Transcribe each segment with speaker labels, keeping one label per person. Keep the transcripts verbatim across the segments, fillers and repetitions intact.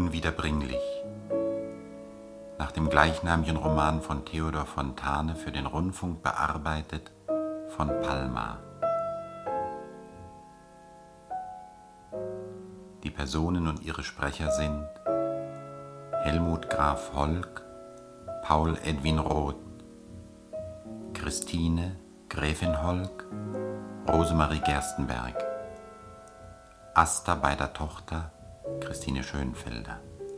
Speaker 1: Unwiederbringlich. Nach dem gleichnamigen Roman von Theodor Fontane für den Rundfunk bearbeitet von Palma. Die Personen und ihre Sprecher sind Helmut Graf Holk, Paul Edwin Roth, Christine Gräfin Holk, Rosemarie Gerstenberg, Asta beider Tochter Christine Schönfelder,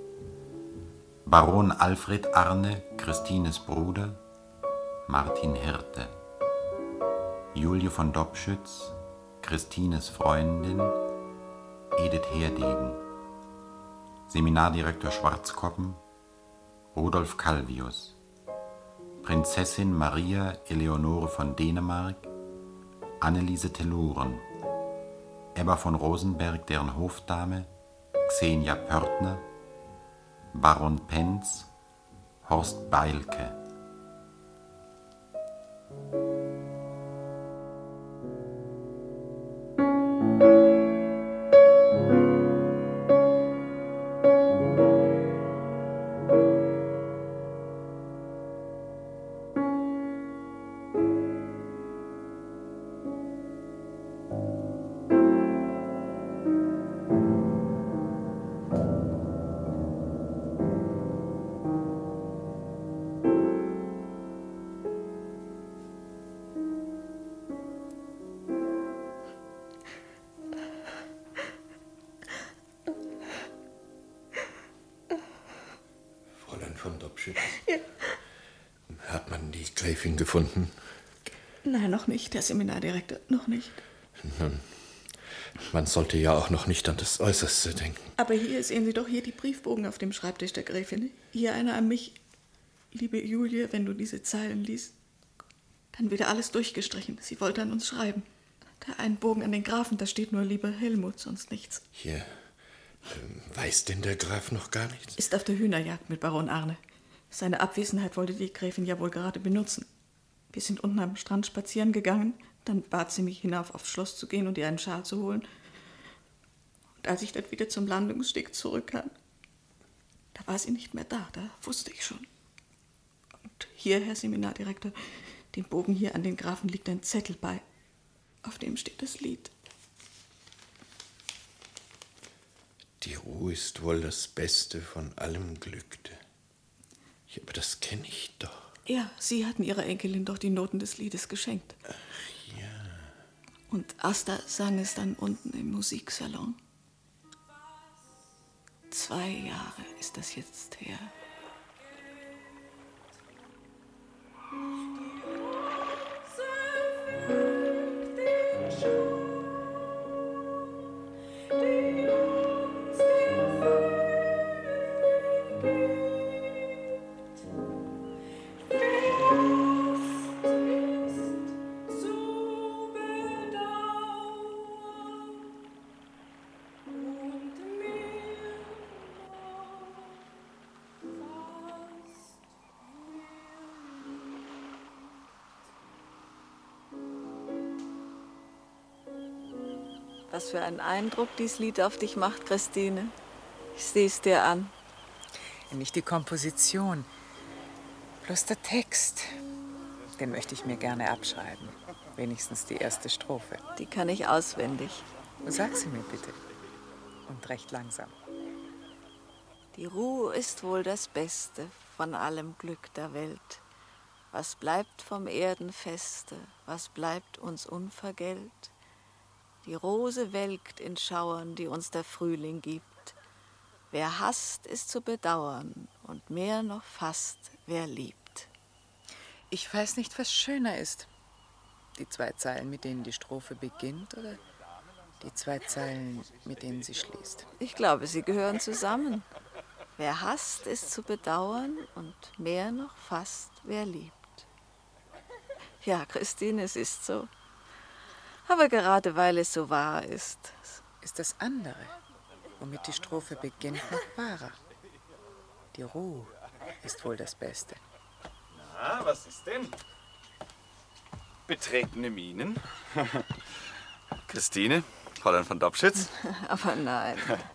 Speaker 1: Baron Alfred Arne, Christines Bruder, Martin Hirte, Julie von Dobschütz, Christines Freundin, Edith Herdegen, Seminardirektor Schwarzkoppen, Rudolf Calvius, Prinzessin Maria Eleonore von Dänemark, Anneliese Telluren, Ebba von Rosenberg, deren Hofdame, Xenia Pörtner, Baron Penz, Horst Beilke.
Speaker 2: Von Dobschütz. Ja. Hat man die Gräfin gefunden?
Speaker 3: Nein, noch nicht, Herr Seminardirektor, noch nicht.
Speaker 2: Nun, man sollte ja auch noch nicht an das Äußerste denken.
Speaker 3: Aber hier sehen Sie doch hier die Briefbogen auf dem Schreibtisch der Gräfin. Hier einer an mich. Liebe Julie, wenn du diese Zeilen liest, dann wieder alles durchgestrichen. Sie wollte an uns schreiben. Der einen Bogen an den Grafen, da steht nur lieber Helmut, sonst nichts.
Speaker 2: Hier. Weiß denn der Graf noch gar nichts?
Speaker 3: Ist auf der Hühnerjagd mit Baron Arne. Seine Abwesenheit wollte die Gräfin ja wohl gerade benutzen. Wir sind unten am Strand spazieren gegangen, dann bat sie mich hinauf aufs Schloss zu gehen und ihr einen Schal zu holen. Und als ich dann wieder zum Landungssteg zurückkam, da war sie nicht mehr da, da wusste ich schon. Und hier, Herr Seminardirektor, dem Bogen hier an den Grafen liegt ein Zettel bei. Auf dem steht das Lied.
Speaker 2: Die Ruhe ist wohl das Beste von allem Glück. Ja, aber das kenne ich doch.
Speaker 3: Ja, Sie hatten Ihrer Enkelin doch die Noten des Liedes geschenkt.
Speaker 2: Ach ja.
Speaker 3: Und Asta sang es dann unten im Musiksalon. Zwei Jahre ist das jetzt her. Was für einen Eindruck dieses Lied auf dich macht, Christine. Ich sehe es dir an.
Speaker 4: Nicht die Komposition, bloß der Text. Den möchte ich mir gerne abschreiben. Wenigstens die erste Strophe.
Speaker 3: Die kann ich auswendig.
Speaker 4: Sag sie mir bitte. Und recht langsam.
Speaker 5: Die Ruhe ist wohl das Beste von allem Glück der Welt. Was bleibt vom Erdenfeste, was bleibt uns unvergällt? Die Rose welkt in Schauern, die uns der Frühling gibt. Wer hasst, ist zu bedauern, und mehr noch fast, wer liebt.
Speaker 4: Ich weiß nicht, was schöner ist. Die zwei Zeilen, mit denen die Strophe beginnt, oder die zwei Zeilen, mit denen sie schließt?
Speaker 5: Ich glaube, sie gehören zusammen. Wer hasst, ist zu bedauern, und mehr noch fast, wer liebt. Ja, Christine, es ist so. Aber gerade weil es so wahr ist.
Speaker 4: Ist das andere, womit die Strophe beginnt, noch wahrer. Die Ruhe ist wohl das Beste.
Speaker 6: Na, was ist denn? Betretene Mienen. Christine, Fräulein von Dobschütz.
Speaker 5: Aber nein.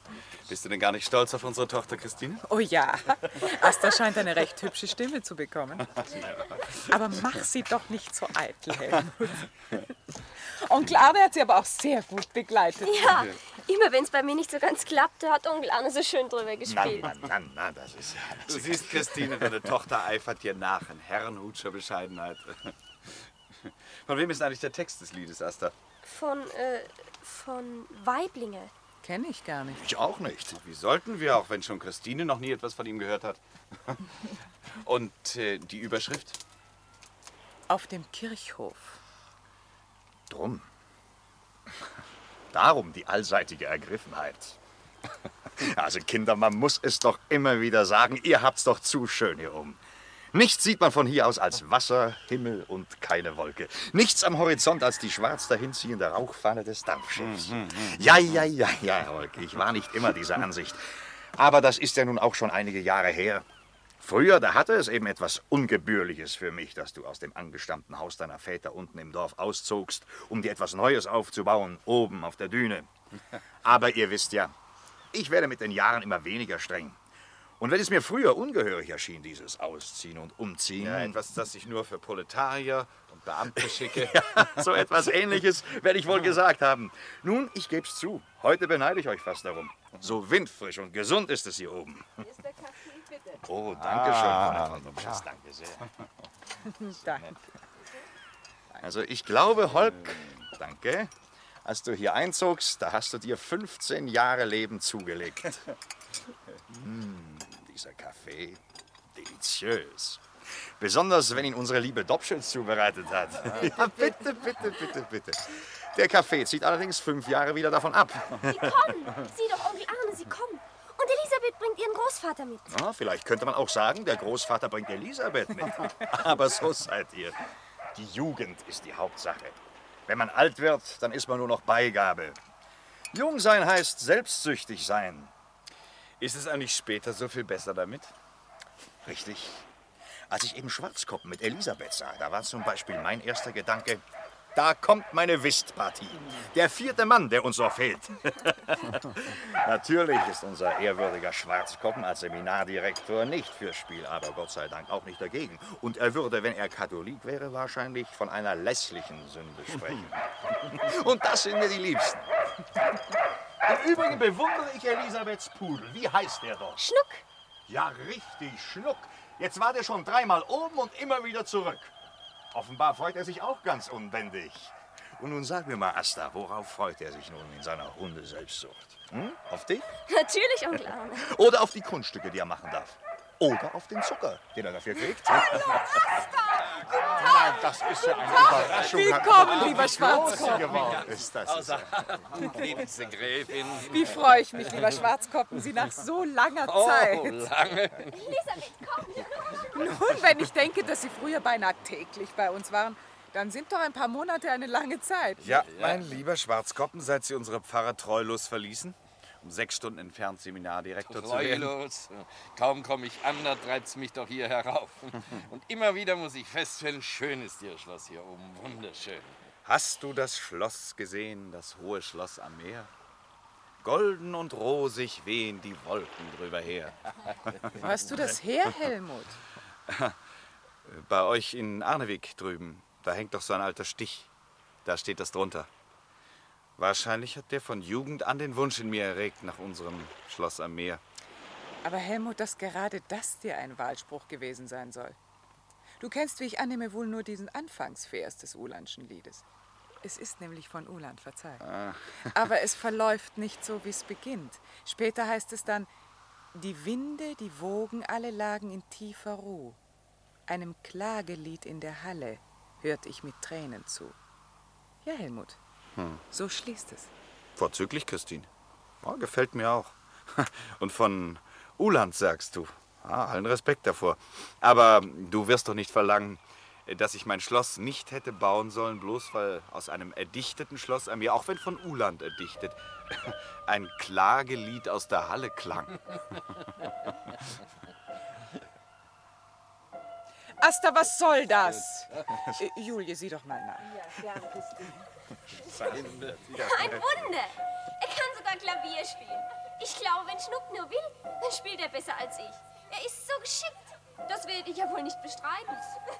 Speaker 6: Bist du denn gar nicht stolz auf unsere Tochter Christine?
Speaker 4: Oh ja, Asta scheint eine recht hübsche Stimme zu bekommen. Aber mach sie doch nicht so eitel, Helmut. Onkel Arne hat sie aber auch sehr gut begleitet.
Speaker 7: Ja, immer wenn es bei mir nicht so ganz klappte, hat Onkel Arne so schön drüber
Speaker 2: Na,
Speaker 7: gespielt.
Speaker 2: na, na, na, das ist ja...
Speaker 6: Du siehst, Christine, deine Tochter eifert dir nach in herrenhutscher Bescheidenheit. Von wem ist eigentlich der Text des Liedes, Asta?
Speaker 7: Von, äh, von Weiblinge.
Speaker 4: Kenne ich gar nicht.
Speaker 2: Ich auch nicht.
Speaker 6: Wie sollten wir, auch wenn schon Christine noch nie etwas von ihm gehört hat? Und äh, die Überschrift?
Speaker 4: Auf dem Kirchhof.
Speaker 8: Drum. Darum die allseitige Ergriffenheit. Also Kinder, man muss es doch immer wieder sagen, ihr habt's doch zu schön hier oben. Nichts sieht man von hier aus als Wasser, Himmel und keine Wolke. Nichts am Horizont als die schwarz dahinziehende Rauchfahne des Dampfschiffs. Ja, ja, ja, ja, Holke, ich war nicht immer dieser Ansicht. Aber das ist ja nun auch schon einige Jahre her. Früher, da hatte es eben etwas Ungebührliches für mich, dass du aus dem angestammten Haus deiner Väter unten im Dorf auszogst, um dir etwas Neues aufzubauen, oben auf der Düne. Aber ihr wisst ja, ich werde mit den Jahren immer weniger streng. Und wenn es mir früher ungehörig erschien, dieses Ausziehen und Umziehen...
Speaker 6: Ja, etwas, das ich nur für Proletarier und Beamte schicke.
Speaker 8: Ja, so etwas Ähnliches werde ich wohl gesagt haben. Nun, ich geb's zu, heute beneide ich euch fast darum. So windfrisch und gesund ist es hier oben.
Speaker 7: Ist der Kaffee, bitte?
Speaker 8: Oh, danke schön, Frau von Lupschitz, danke sehr.
Speaker 4: Danke.
Speaker 8: Also ich glaube, Holk, danke, als du hier einzogst, da hast du dir fünfzehn Jahre Leben zugelegt. Hm, dieser Kaffee, deliziös. Besonders, wenn ihn unsere liebe Dobschitz zubereitet hat. Ja, bitte, bitte, bitte, bitte. Der Kaffee zieht allerdings fünf Jahre wieder davon ab.
Speaker 7: Sie kommen! Sieh doch, Onkel Arne, sie kommen. Und Elisabeth bringt ihren Großvater mit.
Speaker 8: Ja, vielleicht könnte man auch sagen, der Großvater bringt Elisabeth mit. Aber so seid ihr. Die Jugend ist die Hauptsache. Wenn man alt wird, dann ist man nur noch Beigabe. Jung sein heißt selbstsüchtig sein.
Speaker 6: Ist es eigentlich später so viel besser damit?
Speaker 8: Richtig. Als ich eben Schwarzkoppen mit Elisabeth sah, da war zum Beispiel mein erster Gedanke, da kommt meine Whistpartie. Der vierte Mann, der uns noch fehlt. Natürlich ist unser ehrwürdiger Schwarzkoppen als Seminardirektor nicht fürs Spiel, aber Gott sei Dank auch nicht dagegen. Und er würde, wenn er Katholik wäre, wahrscheinlich von einer lässlichen Sünde sprechen. Und das sind mir die Liebsten. Im Übrigen bewundere ich Elisabeths Pudel. Wie heißt der doch?
Speaker 7: Schnuck.
Speaker 8: Ja, richtig, Schnuck. Jetzt war der schon dreimal oben und immer wieder zurück. Offenbar freut er sich auch ganz unbändig. Und nun sag mir mal, Asta, worauf freut er sich nun in seiner Hundeselbstsucht? Hm? Auf dich?
Speaker 7: Natürlich, Onkel Arne.
Speaker 8: Oder auf die Kunststücke, die er machen darf? Oder auf den Zucker, den er dafür kriegt? Hallo, Asta! Das ist ja eine Überraschung.
Speaker 4: Willkommen, lieber Schwarzkoppen.
Speaker 8: Ist das ist
Speaker 9: Liebste Gräfin.
Speaker 4: Wie freue ich mich, lieber Schwarzkoppen, Sie nach so langer
Speaker 9: Oh,
Speaker 4: Zeit.
Speaker 9: lange.
Speaker 7: Elisabeth, komm.
Speaker 4: Nun, wenn ich denke, dass Sie früher beinahe täglich bei uns waren, dann sind doch ein paar Monate eine lange Zeit.
Speaker 6: Ja, mein lieber Schwarzkoppen, seit Sie unsere Pfarrer treulos verließen, um sechs Stunden entfernt Seminardirektor zu werden.
Speaker 9: Treulos. Kaum komme ich an, da treibt's mich doch hier herauf. Und immer wieder muss ich feststellen, schön ist Ihr Schloss hier oben, wunderschön.
Speaker 6: Hast du das Schloss gesehen, das hohe Schloss am Meer? Golden und rosig wehen die Wolken drüber her.
Speaker 4: Wo hast du das her, Helmut?
Speaker 6: Bei euch in Arnewig drüben, da hängt doch so ein alter Stich. Da steht das drunter. Wahrscheinlich hat der von Jugend an den Wunsch in mir erregt nach unserem Schloss am Meer.
Speaker 4: Aber Helmut, dass gerade das dir ein Wahlspruch gewesen sein soll. Du kennst, wie ich annehme, wohl nur diesen Anfangsvers des Uhlandschen Liedes. Es ist nämlich von Uhland, verzeih.
Speaker 6: Ah.
Speaker 4: Aber es verläuft nicht so, wie es beginnt. Später heißt es dann, die Winde, die Wogen, alle lagen in tiefer Ruh. Einem Klagelied in der Halle hört ich mit Tränen zu. Ja, Helmut, hm. so schließt es.
Speaker 6: Vorzüglich, Christine. Ja, gefällt mir auch. Und von Uhland sagst du. Ah, allen Respekt davor. Aber du wirst doch nicht verlangen, dass ich mein Schloss nicht hätte bauen sollen, bloß weil aus einem erdichteten Schloss an mir, auch wenn von Uhland erdichtet, ein Klagelied aus der Halle klang.
Speaker 4: Asta, was soll das? Äh, Julie, sieh doch mal nach.
Speaker 7: Ja, gerne, Christine. Ein Wunder. Er kann sogar Klavier spielen. Ich glaube, wenn Schnuck nur will, dann spielt er besser als ich. Er ist so geschickt. Das werde ich ja wohl nicht bestreiten.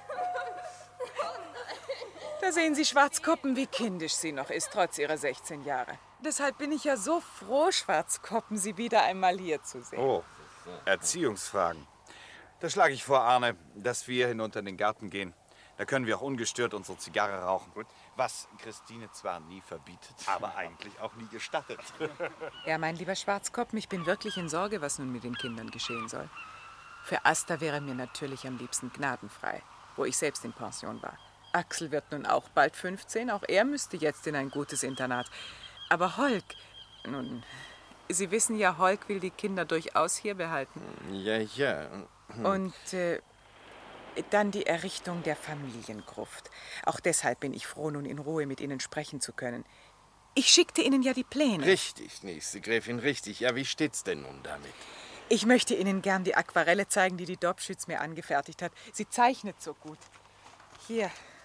Speaker 4: Da sehen Sie, Schwarzkoppen, wie kindisch sie noch ist, trotz ihrer sechzehn Jahre. Deshalb bin ich ja so froh, Schwarzkoppen, Sie wieder einmal hier zu sehen.
Speaker 6: Oh, Erziehungsfragen. Da schlage ich vor, Arne, dass wir hinunter in den Garten gehen. Da können wir auch ungestört unsere Zigarre rauchen. Gut. Was Christine zwar nie verbietet,
Speaker 8: Aber eigentlich auch nie gestattet.
Speaker 4: Ja, mein lieber Schwarzkoppen, ich bin wirklich in Sorge, was nun mit den Kindern geschehen soll. Für Asta wäre mir natürlich am liebsten gnadenfrei, wo ich selbst in Pension war. Axel wird nun auch bald fünfzehn, auch er müsste jetzt in ein gutes Internat. Aber Holk, nun, Sie wissen ja, Holk will die Kinder durchaus hier behalten.
Speaker 2: Ja, ja.
Speaker 4: Und äh, dann die Errichtung der Familiengruft. Auch deshalb bin ich froh, nun in Ruhe mit Ihnen sprechen zu können. Ich schickte Ihnen ja die Pläne.
Speaker 2: Richtig, nächste Gräfin, richtig. Ja, wie steht's denn nun damit?
Speaker 4: Ich möchte Ihnen gern die Aquarelle zeigen, die die Dobschütz mir angefertigt hat. Sie zeichnet so gut. Hier.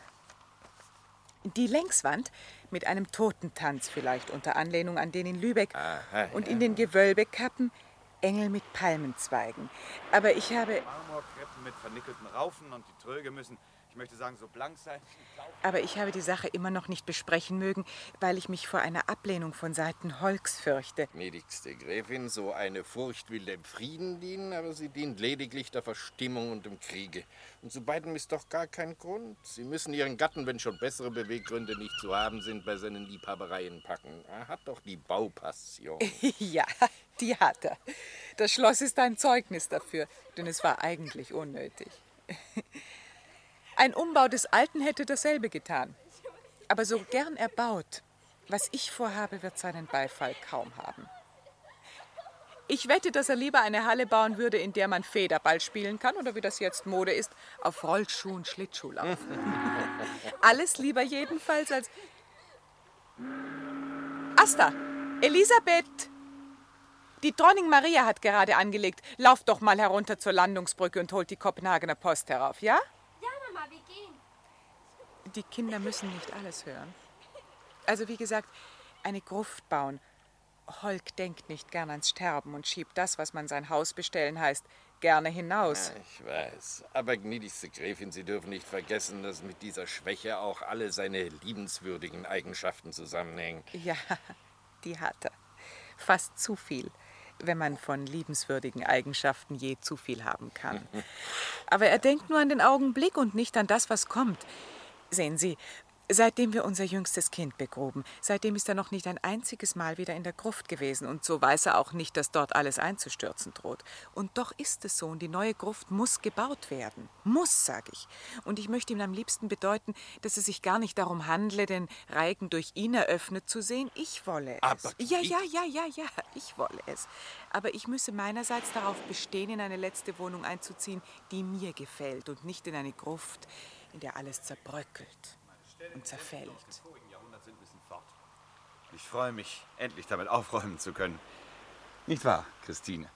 Speaker 4: Die Längswand mit einem Totentanz vielleicht, unter Anlehnung an den in Lübeck.
Speaker 2: Aha,
Speaker 4: und
Speaker 2: ja.
Speaker 4: in den Gewölbekappen Engel mit Palmenzweigen. Aber ich habe...
Speaker 6: Marmorkreppen mit vernickelten Raufen und die Tröge müssen, ich möchte sagen, so blank sein.
Speaker 4: Aber ich habe die Sache immer noch nicht besprechen mögen, weil ich mich vor einer Ablehnung von Seiten Holks fürchte.
Speaker 2: Gnädigste Gräfin, so eine Furcht will dem Frieden dienen, aber sie dient lediglich der Verstimmung und dem Kriege. Und zu beidem ist doch gar kein Grund. Sie müssen Ihren Gatten, wenn schon bessere Beweggründe nicht zu haben sind, bei seinen Liebhabereien packen. Er hat doch die Baupassion.
Speaker 4: Ja, die hat er. Das Schloss ist ein Zeugnis dafür, denn es war eigentlich unnötig. Ein Umbau des Alten hätte dasselbe getan. Aber so gern erbaut, was ich vorhabe, wird seinen Beifall kaum haben. Ich wette, dass er lieber eine Halle bauen würde, in der man Federball spielen kann oder wie das jetzt Mode ist, auf Rollschuhen Schlittschuh laufen. Alles lieber jedenfalls als... Asta, Elisabeth! Die Dronning Maria hat gerade angelegt. Lauf doch mal herunter zur Landungsbrücke und holt die Kopenhagener Post herauf, ja?
Speaker 7: Ja, Mama, wir gehen.
Speaker 4: Die Kinder müssen nicht alles hören. Also wie gesagt, eine Gruft bauen. Holk denkt nicht gern ans Sterben und schiebt das, was man sein Haus bestellen heißt, gerne hinaus.
Speaker 2: Ja, ich weiß. Aber gnädigste Gräfin, Sie dürfen nicht vergessen, dass mit dieser Schwäche auch alle seine liebenswürdigen Eigenschaften zusammenhängen.
Speaker 4: Ja, die hat er. Fast zu viel, wenn man von liebenswürdigen Eigenschaften je zu viel haben kann. Aber er denkt nur an den Augenblick und nicht an das, was kommt. Sehen Sie, seitdem wir unser jüngstes Kind begruben, seitdem ist er noch nicht ein einziges Mal wieder in der Gruft gewesen. Und so weiß er auch nicht, dass dort alles einzustürzen droht. Und doch ist es so, und die neue Gruft muss gebaut werden. Muss, sage ich. Und ich möchte ihm am liebsten bedeuten, dass es sich gar nicht darum handle, den Reigen durch ihn eröffnet zu sehen. Ich wolle es.
Speaker 2: Aber
Speaker 4: ja, ja, ja, ja, ja, ich wolle es. Aber ich müsse meinerseits darauf bestehen, in eine letzte Wohnung einzuziehen, die mir gefällt und nicht in eine Gruft, in der alles zerbröckelt und zerfällt.
Speaker 6: Ich freue mich, endlich damit aufräumen zu können. Nicht wahr, Christine?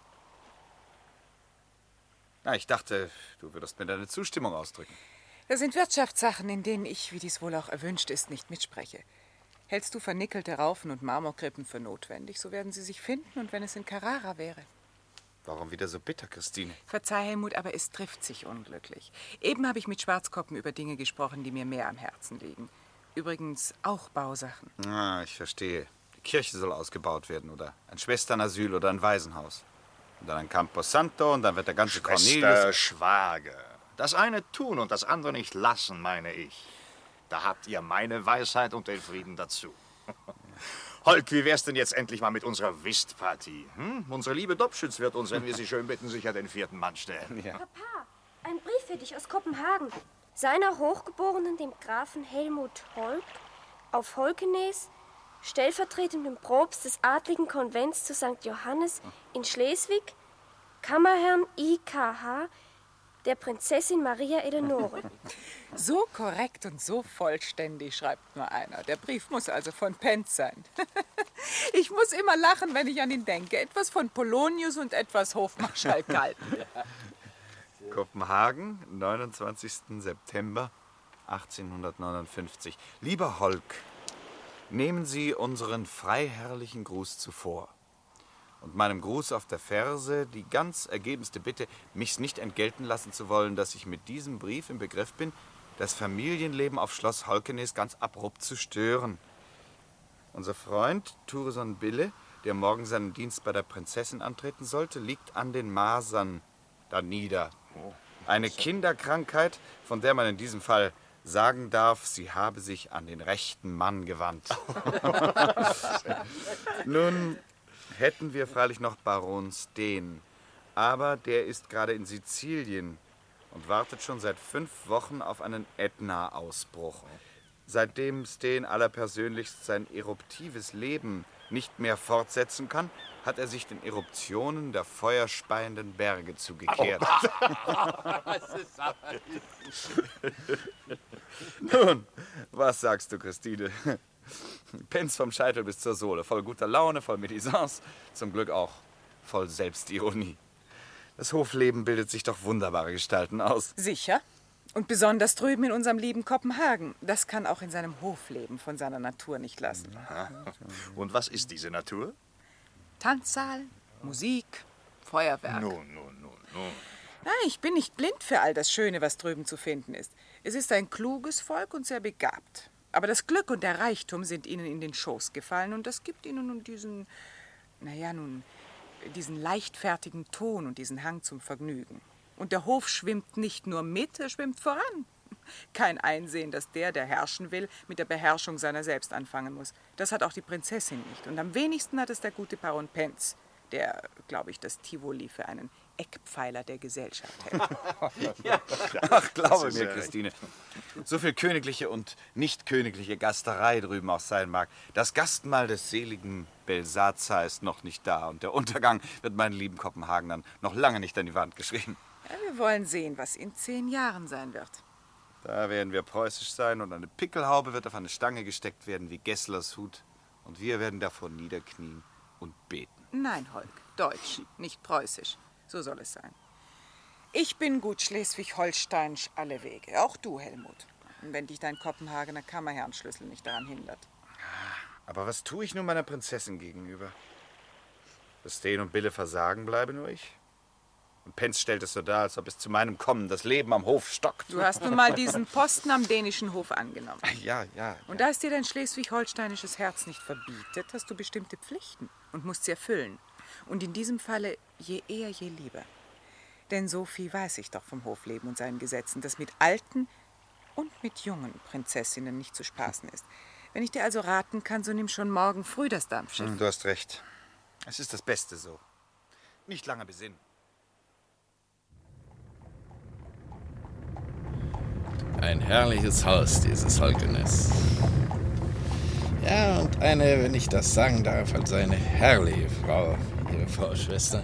Speaker 6: Na, ich dachte, du würdest mir deine Zustimmung ausdrücken.
Speaker 4: Das sind Wirtschaftssachen, in denen ich, wie dies wohl auch erwünscht ist, nicht mitspreche. Hältst du vernickelte Raufen und Marmorkrippen für notwendig, so werden sie sich finden, und wenn es in Carrara wäre.
Speaker 6: Warum wieder so bitter, Christine?
Speaker 4: Verzeih, Helmut, aber es trifft sich unglücklich. Eben habe ich mit Schwarzkoppen über Dinge gesprochen, die mir mehr am Herzen liegen. Übrigens auch Bausachen.
Speaker 6: Ah, ich verstehe. Die Kirche soll ausgebaut werden oder ein Schwesternasyl oder ein Waisenhaus. Und dann ein Camposanto und dann wird der ganze
Speaker 8: Schwester,
Speaker 6: Cornelius...
Speaker 8: Schwager. Das eine tun und das andere nicht lassen, meine ich. Da habt ihr meine Weisheit und den Frieden dazu. Holk, wie wär's denn jetzt endlich mal mit unserer Whistpartie? Hm? Unsere liebe Dobschütz wird uns, wenn wir sie schön bitten, sicher den vierten Mann stellen.
Speaker 6: Ja.
Speaker 7: Papa, ein Brief für dich aus Kopenhagen. Seiner Hochgeborenen, dem Grafen Helmut Holk, auf Holkenes, stellvertretendem Propst des adligen Konvents zu Sankt Johannes in Schleswig, Kammerherrn I K H, der Prinzessin Maria Eleonore.
Speaker 4: So korrekt und so vollständig, schreibt nur einer. Der Brief muss also von Penz sein. Ich muss immer lachen, wenn ich an ihn denke. Etwas von Polonius und etwas Hofmarschall Galten.
Speaker 6: Kopenhagen, neunundzwanzigsten September achtzehnhundertneunundfünfzig. Lieber Holk, nehmen Sie unseren freiherrlichen Gruß zuvor. und meinem Gruß auf der Ferse die ganz ergebenste Bitte, mich's nicht entgelten lassen zu wollen, dass ich mit diesem Brief im Begriff bin, das Familienleben auf Schloss Holkenes ganz abrupt zu stören. Unser Freund Thureson Bille, der morgen seinen Dienst bei der Prinzessin antreten sollte, liegt an den Masern danieder. Eine Kinderkrankheit, von der man in diesem Fall sagen darf, sie habe sich an den rechten Mann gewandt. Nun hätten wir freilich noch Baron Steen, aber der ist gerade in Sizilien und wartet schon seit fünf Wochen auf einen Ätna-Ausbruch. Seitdem Steen allerpersönlichst sein eruptives Leben nicht mehr fortsetzen kann, hat er sich den Eruptionen der feuerspeienden Berge zugekehrt. Nun, was sagst du, Christine? Pence vom Scheitel bis zur Sohle, voll guter Laune, voll Medisance, zum Glück auch voll Selbstironie. Das Hofleben bildet sich doch wunderbare Gestalten aus.
Speaker 4: Sicher. Und besonders drüben in unserem lieben Kopenhagen. Das kann auch in seinem Hofleben von seiner Natur nicht lassen.
Speaker 8: Und was ist diese Natur?
Speaker 4: Tanzsaal, Musik, Feuerwerk.
Speaker 8: Nun, nun, nun, nun.
Speaker 4: Nein, ich bin nicht blind für all das Schöne, was drüben zu finden ist. Es ist ein kluges Volk und sehr begabt. Aber das Glück und der Reichtum sind ihnen in den Schoß gefallen und das gibt ihnen nun diesen, naja, nun, diesen leichtfertigen Ton und diesen Hang zum Vergnügen. Und der Hof schwimmt nicht nur mit, er schwimmt voran. Kein Einsehen, dass der, der herrschen will, mit der Beherrschung seiner selbst anfangen muss. Das hat auch die Prinzessin nicht. Und am wenigsten hat es der gute Baron Pence, der, glaube ich, das Tivoli für einen Eckpfeiler der Gesellschaft hält.
Speaker 6: Ja. Ach, glaube mir, Christine, so viel königliche und nicht königliche Gasterei drüben auch sein mag. Das Gastmahl des seligen Belsazar ist noch nicht da und der Untergang wird meinen lieben Kopenhagenern noch lange nicht an die Wand geschrieben.
Speaker 4: Ja, wir wollen sehen, was in zehn Jahren sein wird.
Speaker 6: Da werden wir preußisch sein und eine Pickelhaube wird auf eine Stange gesteckt werden wie Gesslers Hut. Und wir werden davor niederknien und beten.
Speaker 4: Nein, Holk, deutsch, nicht preußisch. So soll es sein. Ich bin gut schleswig-holsteinsch alle Wege. Auch du, Helmut. Wenn dich dein Kopenhagener Kammerherrnschlüssel nicht daran hindert.
Speaker 6: Aber was tue ich nun meiner Prinzessin gegenüber? Dass Steen und Bille versagen, bleibe nur ich. Und Pence stellt es so dar, als ob es zu meinem Kommen das Leben am Hof stockt.
Speaker 4: Du hast nun mal diesen Posten am dänischen Hof angenommen.
Speaker 6: Ja, ja.
Speaker 4: Und da es dir dein schleswig-holsteinisches Herz nicht verbietet, hast du bestimmte Pflichten und musst sie erfüllen. Und in diesem Falle je eher, je lieber. Denn so viel weiß ich doch vom Hofleben und seinen Gesetzen, dass mit alten und mit jungen Prinzessinnen nicht zu spaßen ist. Wenn ich dir also raten kann, so nimm schon morgen früh das Dampfschiff.
Speaker 6: Du hast recht. Es ist das Beste so. Nicht lange besinnen.
Speaker 9: Ein herrliches Haus, dieses Holkenes. Ja, und eine, wenn ich das sagen darf, also eine herrliche Frau, ihre Frau Schwester.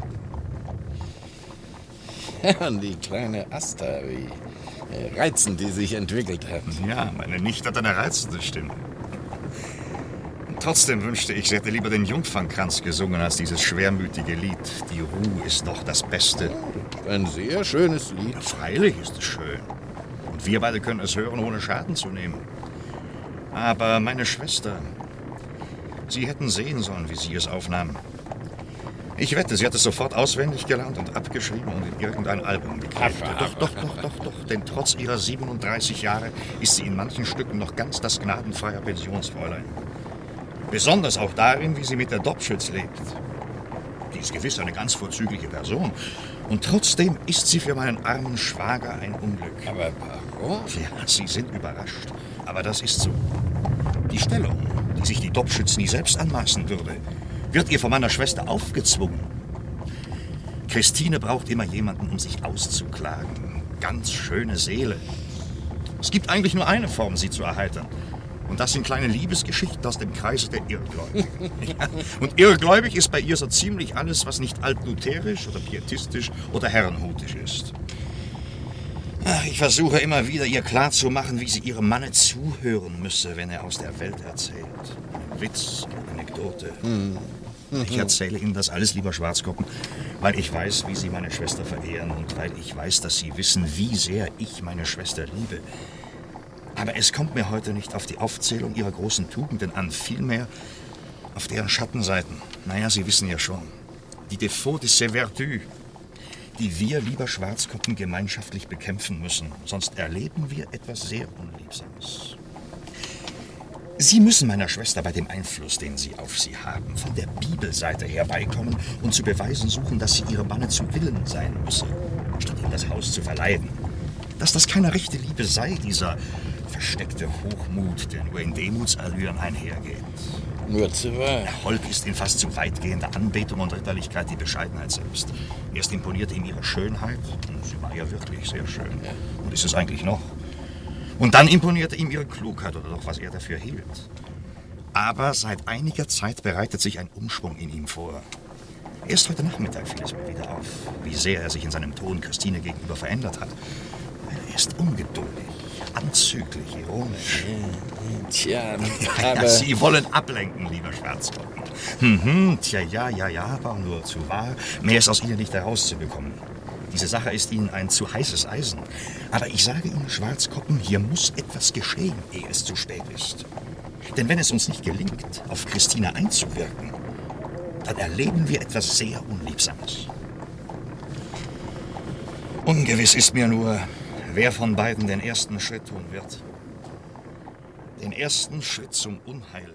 Speaker 9: Ja, und die kleine Asta, wie reizend die sich entwickelt hat.
Speaker 8: Ja, meine Nichte hat eine reizende Stimme. Und trotzdem wünschte ich, sie hätte lieber den Jungfernkranz gesungen als dieses schwermütige Lied. Die Ruhe ist doch das Beste.
Speaker 9: Ein sehr schönes Lied.
Speaker 8: Ja, freilich ist es schön. Und wir beide können es hören, ohne Schaden zu nehmen. Aber meine Schwester, Sie hätten sehen sollen, wie sie es aufnahm. Ich wette, sie hat es sofort auswendig gelernt und abgeschrieben und in irgendein Album geklebt. Doch, doch, doch, doch, doch, denn trotz ihrer siebenunddreißig Jahre ist sie in manchen Stücken noch ganz das gnadenfreie Pensionsfräulein. Besonders auch darin, wie sie mit der Dobschütz lebt. Die ist gewiss eine ganz vorzügliche Person. Und trotzdem ist sie für meinen armen Schwager ein Unglück.
Speaker 9: Aber warum?
Speaker 8: Ja, Sie sind überrascht. Aber das ist so. Die Stellung, die sich die Dobschütz nie selbst anmaßen würde, wird ihr von meiner Schwester aufgezwungen. Christine braucht immer jemanden, um sich auszuklagen. Ganz schöne Seele. Es gibt eigentlich nur eine Form, sie zu erheitern. Und das sind kleine Liebesgeschichten aus dem Kreise der Irrgläubigen. Ja. Und irrgläubig ist bei ihr so ziemlich alles, was nicht altlutherisch oder pietistisch oder herrenhutisch ist. Ach, ich versuche immer wieder, ihr klarzumachen, wie sie ihrem Manne zuhören müsse, wenn er aus der Welt erzählt. Ein Witz, eine Anekdote. Mhm. Ich erzähle Ihnen das alles, lieber Schwarzkoppen, weil ich weiß, wie Sie meine Schwester verehren und weil ich weiß, dass Sie wissen, wie sehr ich meine Schwester liebe. Aber es kommt mir heute nicht auf die Aufzählung ihrer großen Tugenden an, vielmehr auf deren Schattenseiten. Naja, Sie wissen ja schon. die Défauts de ses vertus, die wir, lieber Schwarzkoppen, gemeinschaftlich bekämpfen müssen. Sonst erleben wir etwas sehr Unliebsames. Sie müssen meiner Schwester bei dem Einfluss, den Sie auf sie haben, von der Bibelseite her beikommen und zu beweisen suchen, dass sie ihrem Manne zu Willen sein müsse, statt ihm das Haus zu verleiden. Dass das keine rechte Liebe sei, dieser versteckte Hochmut, der nur in Demutsallüren einhergeht.
Speaker 9: Nur zu wahr.
Speaker 8: Holk ist in fast zu weitgehender Anbetung und Ritterlichkeit die Bescheidenheit selbst. Erst imponierte ihm ihre Schönheit, und sie war ja wirklich sehr schön, ja. Und ist es eigentlich noch. Und dann imponierte ihm ihre Klugheit oder doch, was er dafür hielt. Aber seit einiger Zeit bereitet sich ein Umschwung in ihm vor. Erst heute Nachmittag fiel es mir wieder auf, wie sehr er sich in seinem Ton Christine gegenüber verändert hat. Er ist ungeduldig, anzüglich, ironisch.
Speaker 9: Tja,
Speaker 8: ja,
Speaker 9: aber...
Speaker 8: Sie wollen ablenken, lieber Schwarzkoppen. Mhm, tja, ja, ja, ja, aber nur zu wahr. Mehr ist aus Ihnen nicht herauszubekommen. Diese Sache ist Ihnen ein zu heißes Eisen. Aber ich sage Ihnen, Schwarzkoppen, hier muss etwas geschehen, ehe es zu spät ist. Denn wenn es uns nicht gelingt, auf Christine einzuwirken, dann erleben wir etwas sehr Unliebsames. Ungewiss ist mir nur, wer von beiden den ersten Schritt tun wird. Den ersten Schritt zum Unheil.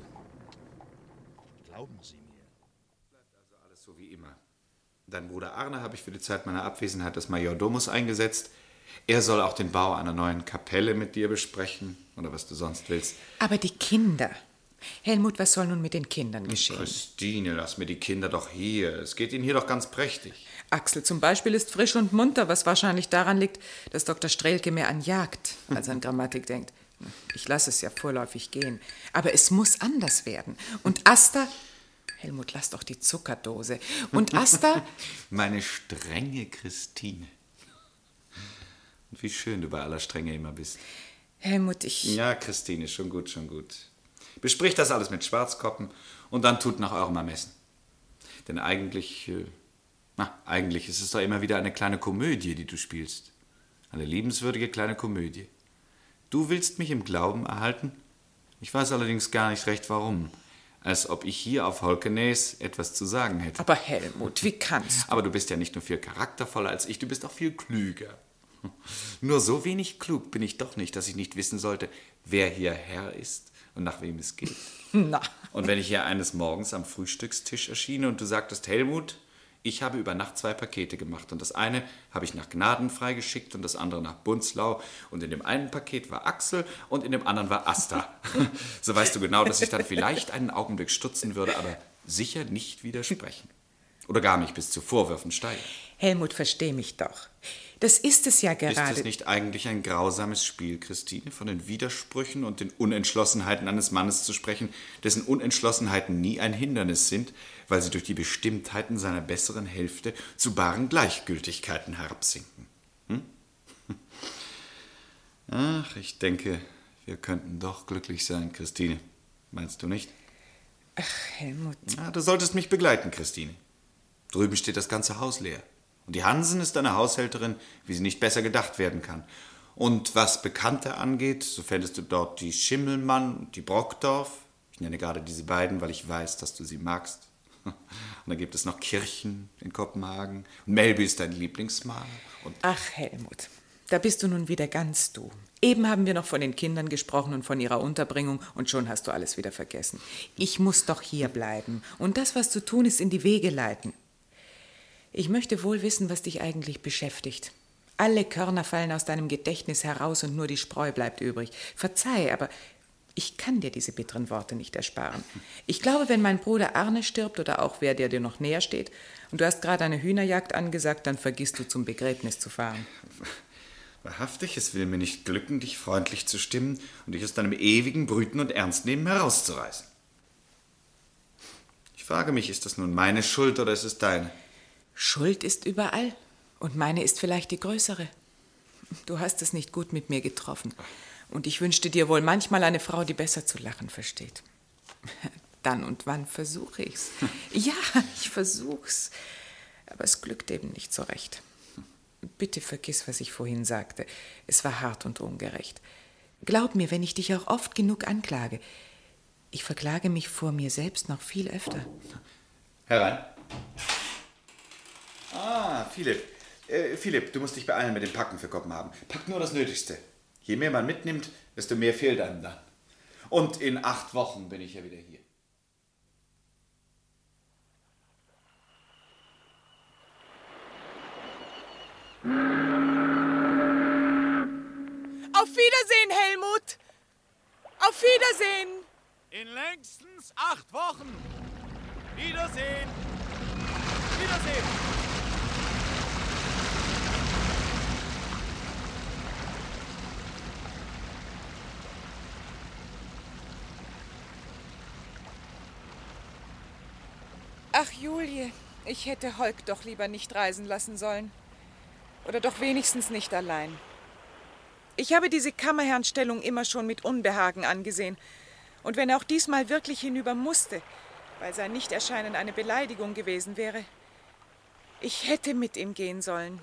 Speaker 8: Glauben Sie mir.
Speaker 6: Bleibt also alles so wie immer. Dein Bruder Arne habe ich für die Zeit meiner Abwesenheit des Majordomus eingesetzt. Er soll auch den Bau einer neuen Kapelle mit dir besprechen oder was du sonst willst.
Speaker 4: Aber die Kinder. Helmut, was soll nun mit den Kindern geschehen?
Speaker 6: Christine, lass mir die Kinder doch hier. Es geht ihnen hier doch ganz prächtig.
Speaker 4: Axel zum Beispiel ist frisch und munter, was wahrscheinlich daran liegt, dass Doktor Strehlke mehr an Jagd als an Grammatik denkt. Ich lasse es ja vorläufig gehen. Aber es muss anders werden. Und Asta... Helmut, lass doch die Zuckerdose. Und Asta...
Speaker 6: Meine strenge Christine. Und wie schön du bei aller Strenge immer bist.
Speaker 4: Helmut, ich...
Speaker 6: Ja, Christine, schon gut, schon gut. Bespricht das alles mit Schwarzkoppen und dann tut nach eurem Ermessen. Denn eigentlich... Äh, na, eigentlich ist es doch immer wieder eine kleine Komödie, die du spielst. Eine liebenswürdige kleine Komödie. Du willst mich im Glauben erhalten? Ich weiß allerdings gar nicht recht, warum. Als ob ich hier auf Holkenes etwas zu sagen hätte.
Speaker 4: Aber Helmut, wie kannst du?
Speaker 6: Aber du bist ja nicht nur viel charaktervoller als ich, du bist auch viel klüger. Nur so wenig klug bin ich doch nicht, dass ich nicht wissen sollte, wer hier Herr ist und nach wem es geht.
Speaker 4: Na.
Speaker 6: Und wenn ich hier eines Morgens am Frühstückstisch erschiene und du sagtest, Helmut, ich habe über Nacht zwei Pakete gemacht und das eine habe ich nach Gnadenfrei geschickt und das andere nach Bunzlau und in dem einen Paket war Axel und in dem anderen war Asta. So weißt du genau, dass ich dann vielleicht einen Augenblick stutzen würde, aber sicher nicht widersprechen. Oder gar mich bis zu Vorwürfen steigern.
Speaker 4: Helmut, versteh mich doch. Das ist es ja gerade.
Speaker 6: Ist es nicht eigentlich ein grausames Spiel, Christine, von den Widersprüchen und den Unentschlossenheiten eines Mannes zu sprechen, dessen Unentschlossenheiten nie ein Hindernis sind, weil sie durch die Bestimmtheiten seiner besseren Hälfte zu baren Gleichgültigkeiten herabsinken? Hm? Ach, ich denke, wir könnten doch glücklich sein, Christine. Meinst du nicht?
Speaker 4: Ach, Helmut.
Speaker 6: Ja, du solltest mich begleiten, Christine. Drüben steht das ganze Haus leer. Und die Hansen ist eine Haushälterin, wie sie nicht besser gedacht werden kann. Und was Bekannte angeht, so fändest du dort die Schimmelmann und die Brockdorf. Ich nenne gerade diese beiden, weil ich weiß, dass du sie magst. Und dann gibt es noch Kirchen in Kopenhagen. Und Melby ist dein Lieblingsmaler. Und
Speaker 4: Ach, Helmut, da bist du nun wieder ganz du. Eben haben wir noch von den Kindern gesprochen und von ihrer Unterbringung und schon hast du alles wieder vergessen. Ich muss doch hier bleiben und das, was zu tun ist, in die Wege leiten. Ich möchte wohl wissen, was dich eigentlich beschäftigt. Alle Körner fallen aus deinem Gedächtnis heraus und nur die Spreu bleibt übrig. Verzeih, aber ich kann dir diese bitteren Worte nicht ersparen. Ich glaube, wenn mein Bruder Arne stirbt oder auch wer, der dir noch näher steht, und du hast gerade eine Hühnerjagd angesagt, dann vergisst du zum Begräbnis zu fahren.
Speaker 6: Wahrhaftig, es will mir nicht glücken, dich freundlich zu stimmen und dich aus deinem ewigen Brüten und Ernstnehmen herauszureißen. Ich frage mich, ist das nun meine Schuld oder ist es deine?
Speaker 4: Schuld ist überall und meine ist vielleicht die größere. Du hast es nicht gut mit mir getroffen und ich wünschte dir wohl manchmal eine Frau, die besser zu lachen versteht. Dann und wann versuche ich's. Ja, ich versuch's, aber es glückt eben nicht so recht. Bitte vergiss, was ich vorhin sagte. Es war hart und ungerecht. Glaub mir, wenn ich dich auch oft genug anklage, ich verklage mich vor mir selbst noch viel öfter.
Speaker 6: Herein. Ah, Philipp. Äh, Philipp, du musst dich beeilen mit dem Packen für Kopenhagen. Pack nur das Nötigste. Je mehr man mitnimmt, desto mehr fehlt einem dann. Und in acht Wochen bin ich ja wieder hier.
Speaker 4: Auf Wiedersehen, Helmut! Auf Wiedersehen!
Speaker 10: In längstens acht Wochen. Wiedersehen. Wiedersehen.
Speaker 4: Ach, Julie, ich hätte Holk doch lieber nicht reisen lassen sollen. Oder doch wenigstens nicht allein. Ich habe diese Kammerherrnstellung immer schon mit Unbehagen angesehen. Und wenn er auch diesmal wirklich hinüber musste, weil sein Nichterscheinen eine Beleidigung gewesen wäre, ich hätte mit ihm gehen sollen.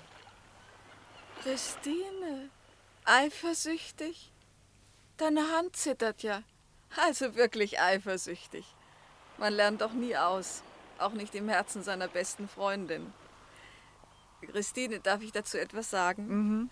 Speaker 5: Christine, eifersüchtig? Deine Hand zittert ja. Also wirklich eifersüchtig. Man lernt doch nie aus, auch nicht im Herzen seiner besten Freundin. Christine, darf ich dazu etwas sagen?
Speaker 4: Mhm.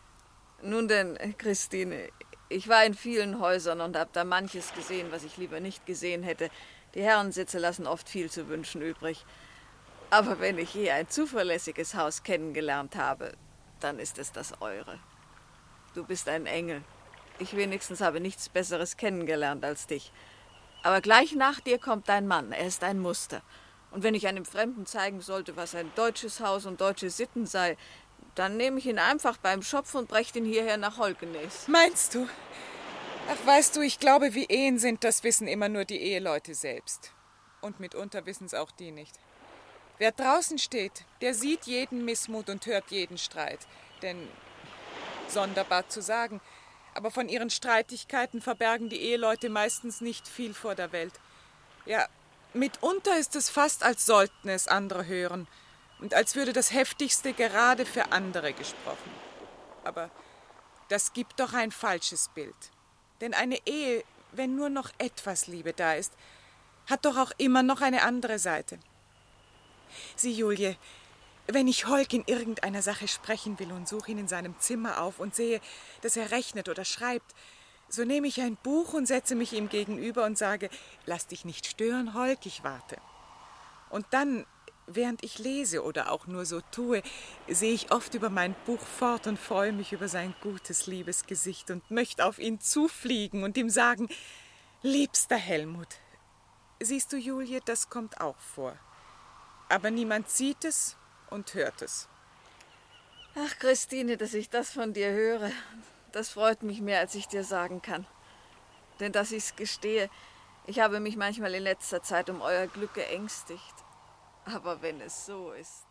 Speaker 5: Nun denn, Christine, ich war in vielen Häusern und habe da manches gesehen, was ich lieber nicht gesehen hätte. Die Herrensitze lassen oft viel zu wünschen übrig. Aber wenn ich je ein zuverlässiges Haus kennengelernt habe, dann ist es das eure. Du bist ein Engel. Ich wenigstens habe nichts Besseres kennengelernt als dich. Aber gleich nach dir kommt dein Mann. Er ist ein Muster. Und wenn ich einem Fremden zeigen sollte, was ein deutsches Haus und deutsche Sitten sei, dann nehme ich ihn einfach beim Schopf und breche ihn hierher nach Holkenes.
Speaker 4: Meinst du? Ach, weißt du, ich glaube, wie Ehen sind, das wissen immer nur die Eheleute selbst. Und mitunter wissen es auch die nicht. Wer draußen steht, der sieht jeden Missmut und hört jeden Streit. Denn, sonderbar zu sagen, aber von ihren Streitigkeiten verbergen die Eheleute meistens nicht viel vor der Welt. Ja, mitunter ist es fast, als sollten es andere hören. Und als würde das Heftigste gerade für andere gesprochen. Aber das gibt doch ein falsches Bild. Denn eine Ehe, wenn nur noch etwas Liebe da ist, hat doch auch immer noch eine andere Seite. Sieh, Julie, wenn ich Holk in irgendeiner Sache sprechen will und suche ihn in seinem Zimmer auf und sehe, dass er rechnet oder schreibt, so nehme ich ein Buch und setze mich ihm gegenüber und sage, lass dich nicht stören, Holk, ich warte. Und dann, während ich lese oder auch nur so tue, sehe ich oft über mein Buch fort und freue mich über sein gutes, liebes Gesicht und möchte auf ihn zufliegen und ihm sagen, liebster Helmut, siehst du, Julie, das kommt auch vor. Aber niemand sieht es und hört es.
Speaker 5: Ach, Christine, dass ich das von dir höre, das freut mich mehr, als ich dir sagen kann. Denn dass ich's gestehe, ich habe mich manchmal in letzter Zeit um euer Glück geängstigt. Aber wenn es so ist.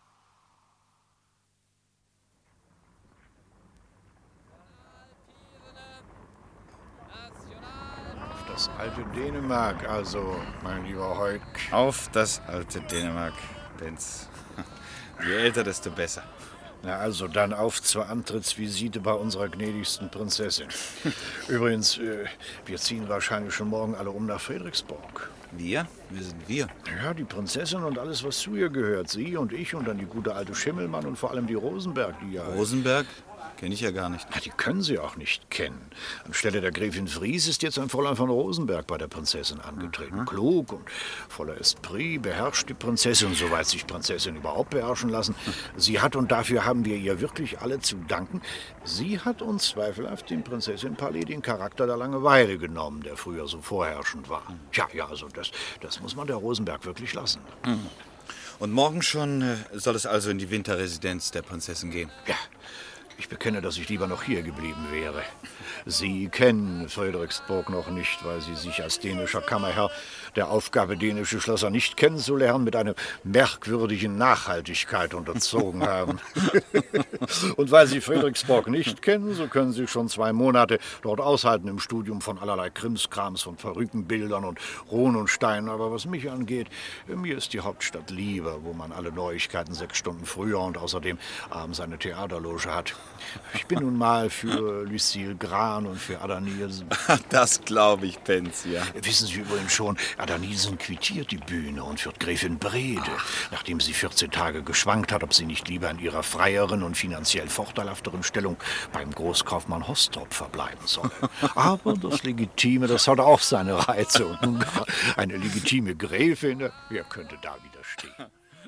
Speaker 11: Auf das alte Dänemark, also, mein lieber Holk.
Speaker 6: Auf das alte Dänemark, Benz. Je älter, desto besser.
Speaker 11: Na also, dann auf zur Antrittsvisite bei unserer gnädigsten Prinzessin. Übrigens, äh, wir ziehen wahrscheinlich schon morgen alle um nach Frederiksborg.
Speaker 6: Wir? Wir sind wir.
Speaker 11: Ja, die Prinzessin und alles, was zu ihr gehört. Sie und ich und dann die gute alte Schimmelmann und vor allem die Rosenberg, die ja...
Speaker 6: Rosenberg? Kenne ich ja gar nicht.
Speaker 11: Ja, die können Sie auch nicht kennen. Anstelle der Gräfin Fries ist jetzt ein Fräulein von Rosenberg bei der Prinzessin angetreten. Mhm. Klug und voller Esprit, beherrscht die Prinzessin, soweit sich Prinzessin überhaupt beherrschen lassen. Sie hat, und dafür haben wir ihr wirklich alle zu danken, sie hat uns zweifelhaft dem Prinzessin-Palais den Charakter der Langeweile genommen, der früher so vorherrschend war. Mhm. Tja, ja, also das, das muss man der Rosenberg wirklich lassen.
Speaker 6: Mhm. Und morgen schon äh, soll es also in die Winterresidenz der Prinzessin gehen?
Speaker 11: Ja. Ich bekenne, dass ich lieber noch hier geblieben wäre. Sie kennen Frederiksborg noch nicht, weil Sie sich als dänischer Kammerherr der Aufgabe, dänische Schlösser nicht kennenzulernen, mit einer merkwürdigen Nachhaltigkeit unterzogen haben. Und weil Sie Frederiksborg nicht kennen, so können Sie schon zwei Monate dort aushalten im Studium von allerlei Krimskrams, von verrückten Bildern und Ruhen und Steinen. Aber was mich angeht, mir ist die Hauptstadt lieber, wo man alle Neuigkeiten sechs Stunden früher und außerdem abends eine Theaterloge hat. Ich bin nun mal für Lucille Gran und für Ada Nielsen.
Speaker 6: Das glaube ich, Benz, ja.
Speaker 11: Wissen Sie übrigens schon, Ada Nielsen quittiert die Bühne und führt Gräfin Brede, nachdem sie vierzehn Tage geschwankt hat, ob sie nicht lieber in ihrer freieren und finanziell vorteilhafteren Stellung beim Großkaufmann Hostrop verbleiben solle. Aber das Legitime, das hat auch seine Reize. Und nun gar eine legitime Gräfin, wer könnte da widerstehen?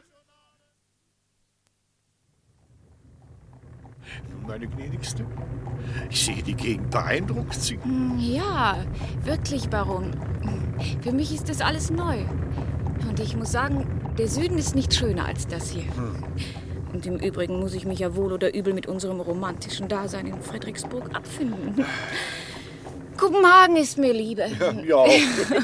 Speaker 11: Nun, meine Gnädigste, ich sehe die Gegend beeindruckt Sie.
Speaker 12: Ja, wirklich, Baron. Für mich ist das alles neu. Und ich muss sagen, der Süden ist nicht schöner als das hier. Hm. Und im Übrigen muss ich mich ja wohl oder übel mit unserem romantischen Dasein in Frederiksburg abfinden. Kopenhagen ist mir lieber.
Speaker 11: Ja, mir auch.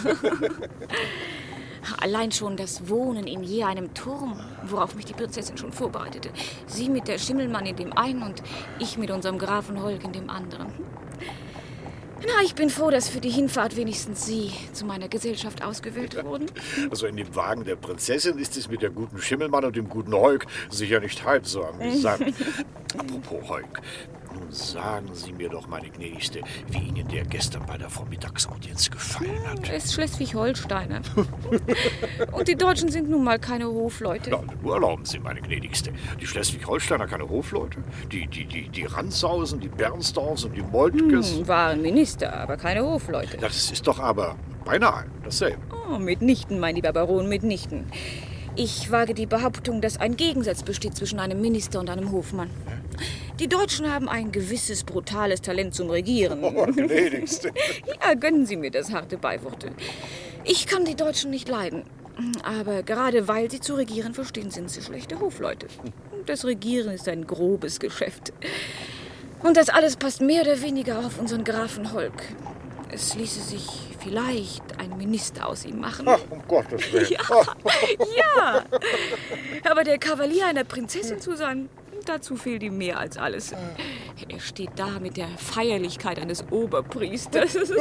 Speaker 12: Allein schon das Wohnen in je einem Turm, worauf mich die Prinzessin schon vorbereitete. Sie mit der Schimmelmann in dem einen und ich mit unserem Grafen Holk in dem anderen. Na, ich bin froh, dass für die Hinfahrt wenigstens Sie zu meiner Gesellschaft ausgewählt wurden.
Speaker 11: Also in dem Wagen der Prinzessin ist es mit der guten Schimmelmann und dem guten Holk sicher nicht halb so amüsant. Apropos Holk, nun sagen Sie mir doch, meine Gnädigste, wie Ihnen der gestern bei der Vormittagsaudienz gefallen hat.
Speaker 12: Er ist Schleswig-Holsteiner. Und die Deutschen sind nun mal keine Hofleute.
Speaker 11: Ja, nur erlauben Sie, meine Gnädigste. Die Schleswig-Holsteiner keine Hofleute? Die, die, die, die Ranshausen, die Bernsdorfs und die Moltkes?
Speaker 12: Hm, waren Minister, aber keine Hofleute.
Speaker 11: Das ist doch aber beinahe dasselbe.
Speaker 12: Oh, mitnichten, mein lieber Baron, mitnichten. Ich wage die Behauptung, dass ein Gegensatz besteht zwischen einem Minister und einem Hofmann. Die Deutschen haben ein gewisses brutales Talent zum Regieren.
Speaker 11: Oh, gnädigste.
Speaker 12: Ja, gönnen Sie mir das harte Beiworte. Ich kann die Deutschen nicht leiden. Aber gerade weil sie zu regieren verstehen, sind sie schlechte Hofleute. Das Regieren ist ein grobes Geschäft. Und das alles passt mehr oder weniger auf unseren Grafen Holk. Es ließe sich vielleicht ein Minister aus ihm machen.
Speaker 11: Ach, um Gottes Willen.
Speaker 12: Ja, ja. Aber der Kavalier einer Prinzessin zu sein, dazu fehlt ihm mehr als alles. Er steht da mit der Feierlichkeit eines Oberpriesters und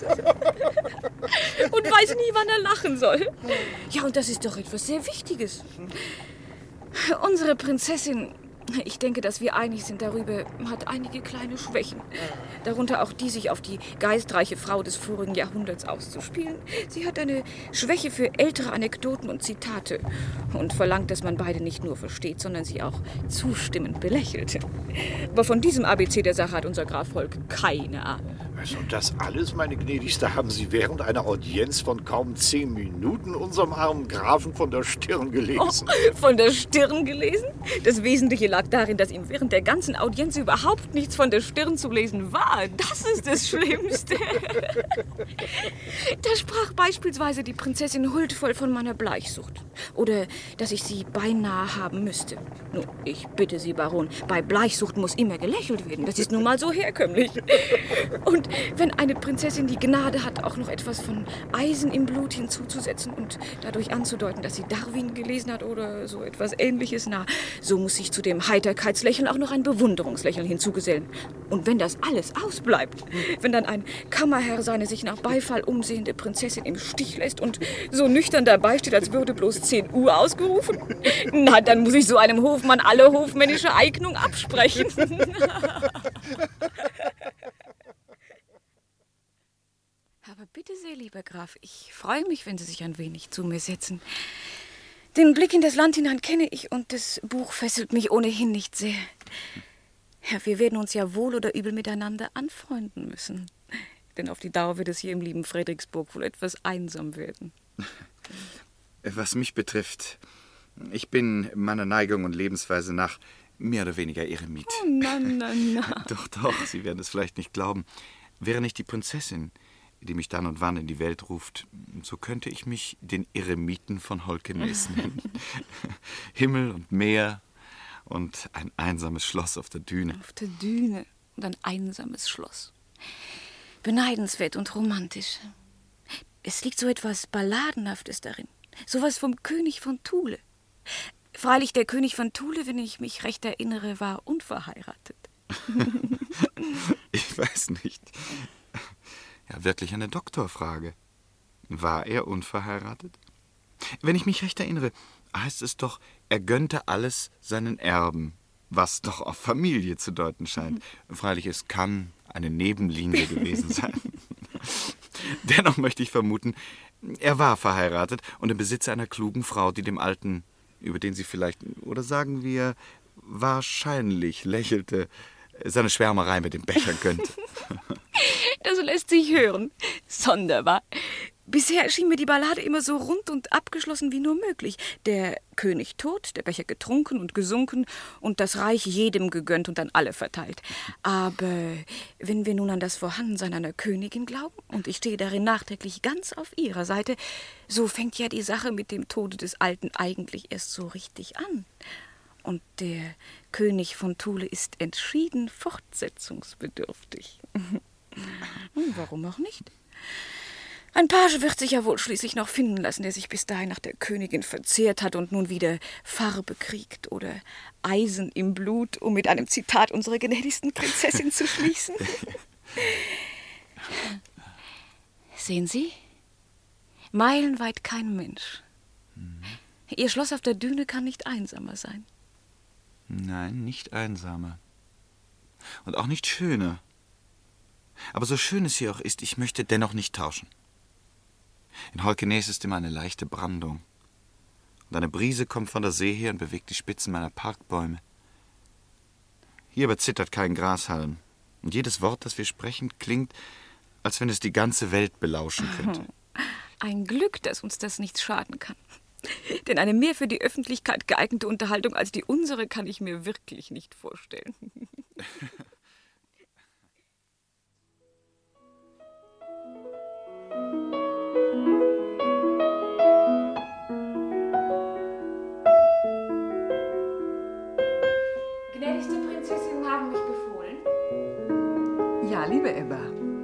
Speaker 12: weiß nie, wann er lachen soll. Ja, und das ist doch etwas sehr Wichtiges. Unsere Prinzessin, ich denke, dass wir einig sind darüber, hat einige kleine Schwächen. Darunter auch die, sich auf die geistreiche Frau des vorigen Jahrhunderts auszuspielen. Sie hat eine Schwäche für ältere Anekdoten und Zitate und verlangt, dass man beide nicht nur versteht, sondern sie auch zustimmend belächelt. Aber von diesem A B C der Sache hat unser Graf Holk keine Ahnung.
Speaker 11: Also das alles, meine Gnädigste, haben Sie während einer Audienz von kaum zehn Minuten unserem armen Grafen von der Stirn gelesen.
Speaker 12: Oh, von der Stirn gelesen? Das Wesentliche lag darin, dass ihm während der ganzen Audienz überhaupt nichts von der Stirn zu lesen war. Das ist das Schlimmste. Da sprach beispielsweise die Prinzessin huldvoll von meiner Bleichsucht. Oder, dass ich sie beinahe haben müsste. Nun, ich bitte Sie, Baron, bei Bleichsucht muss immer gelächelt werden. Das ist nun mal so herkömmlich. Und wenn eine Prinzessin die Gnade hat, auch noch etwas von Eisen im Blut hinzuzusetzen und dadurch anzudeuten, dass sie Darwin gelesen hat oder so etwas Ähnliches, na, so muss sich zu dem Heiterkeitslächeln auch noch ein Bewunderungslächeln hinzugesellen. Und wenn das alles ausbleibt, wenn dann ein Kammerherr seine sich nach Beifall umsehende Prinzessin im Stich lässt und so nüchtern dabei steht, als würde bloß zehn Uhr ausgerufen, na, dann muss ich so einem Hofmann alle hofmännische Eignung absprechen. Aber bitte sehr, lieber Graf, ich freue mich, wenn Sie sich ein wenig zu mir setzen. Den Blick in das Land hinein kenne ich und das Buch fesselt mich ohnehin nicht sehr. Ja, wir werden uns ja wohl oder übel miteinander anfreunden müssen. Denn auf die Dauer wird es hier im lieben Frederiksburg wohl etwas einsam werden.
Speaker 6: Was mich betrifft, ich bin meiner Neigung und Lebensweise nach mehr oder weniger Eremit.
Speaker 12: Oh, na, na, na.
Speaker 6: Doch, doch, Sie werden es vielleicht nicht glauben. Wäre nicht die Prinzessin, die mich dann und wann in die Welt ruft, so könnte ich mich den Eremiten von Holkenes nennen. Himmel und Meer und ein einsames Schloss auf der Düne.
Speaker 12: Auf der Düne und ein einsames Schloss. Beneidenswert und romantisch. Es liegt so etwas Balladenhaftes darin. Sowas vom König von Thule. Freilich, der König von Thule, wenn ich mich recht erinnere, war unverheiratet.
Speaker 6: Ich weiß nicht. Ja, wirklich eine Doktorfrage. War er unverheiratet? Wenn ich mich recht erinnere, heißt es doch, er gönnte alles seinen Erben, was doch auf Familie zu deuten scheint. Freilich, es kann eine Nebenlinie gewesen sein. Dennoch möchte ich vermuten, Er war verheiratet und im Besitz einer klugen Frau, die dem Alten, über den sie vielleicht, oder sagen wir, wahrscheinlich lächelte, seine Schwärmerei mit dem Becher gönnte.
Speaker 12: Das lässt sich hören. Sonderbar. Bisher schien mir die Ballade immer so rund und abgeschlossen wie nur möglich. Der König tot, der Becher getrunken und gesunken und das Reich jedem gegönnt und an alle verteilt. Aber wenn wir nun an das Vorhandensein einer Königin glauben, und ich stehe darin nachträglich ganz auf ihrer Seite, so fängt ja die Sache mit dem Tode des Alten eigentlich erst so richtig an. Und der König von Thule ist entschieden fortsetzungsbedürftig. Warum auch nicht? Ein Page wird sich ja wohl schließlich noch finden lassen, der sich bis dahin nach der Königin verzehrt hat und nun wieder Farbe kriegt oder Eisen im Blut, um mit einem Zitat unserer gnädigsten Prinzessin zu schließen. Sehen Sie? Meilenweit kein Mensch. Mhm. Ihr Schloss auf der Düne kann nicht einsamer sein.
Speaker 6: Nein, nicht einsamer. Und auch nicht schöner. Aber so schön es hier auch ist, ich möchte dennoch nicht tauschen. In Holkenes ist immer eine leichte Brandung. Und eine Brise kommt von der See her und bewegt die Spitzen meiner Parkbäume. Hier aber zittert kein Grashalm. Und jedes Wort, das wir sprechen, klingt, als wenn es die ganze Welt belauschen könnte.
Speaker 12: Ein Glück, dass uns das nichts schaden kann. Denn eine mehr für die Öffentlichkeit geeignete Unterhaltung als die unsere kann ich mir wirklich nicht vorstellen.
Speaker 13: Gnädigste Prinzessinnen haben mich befohlen.
Speaker 14: Ja, liebe Ebba.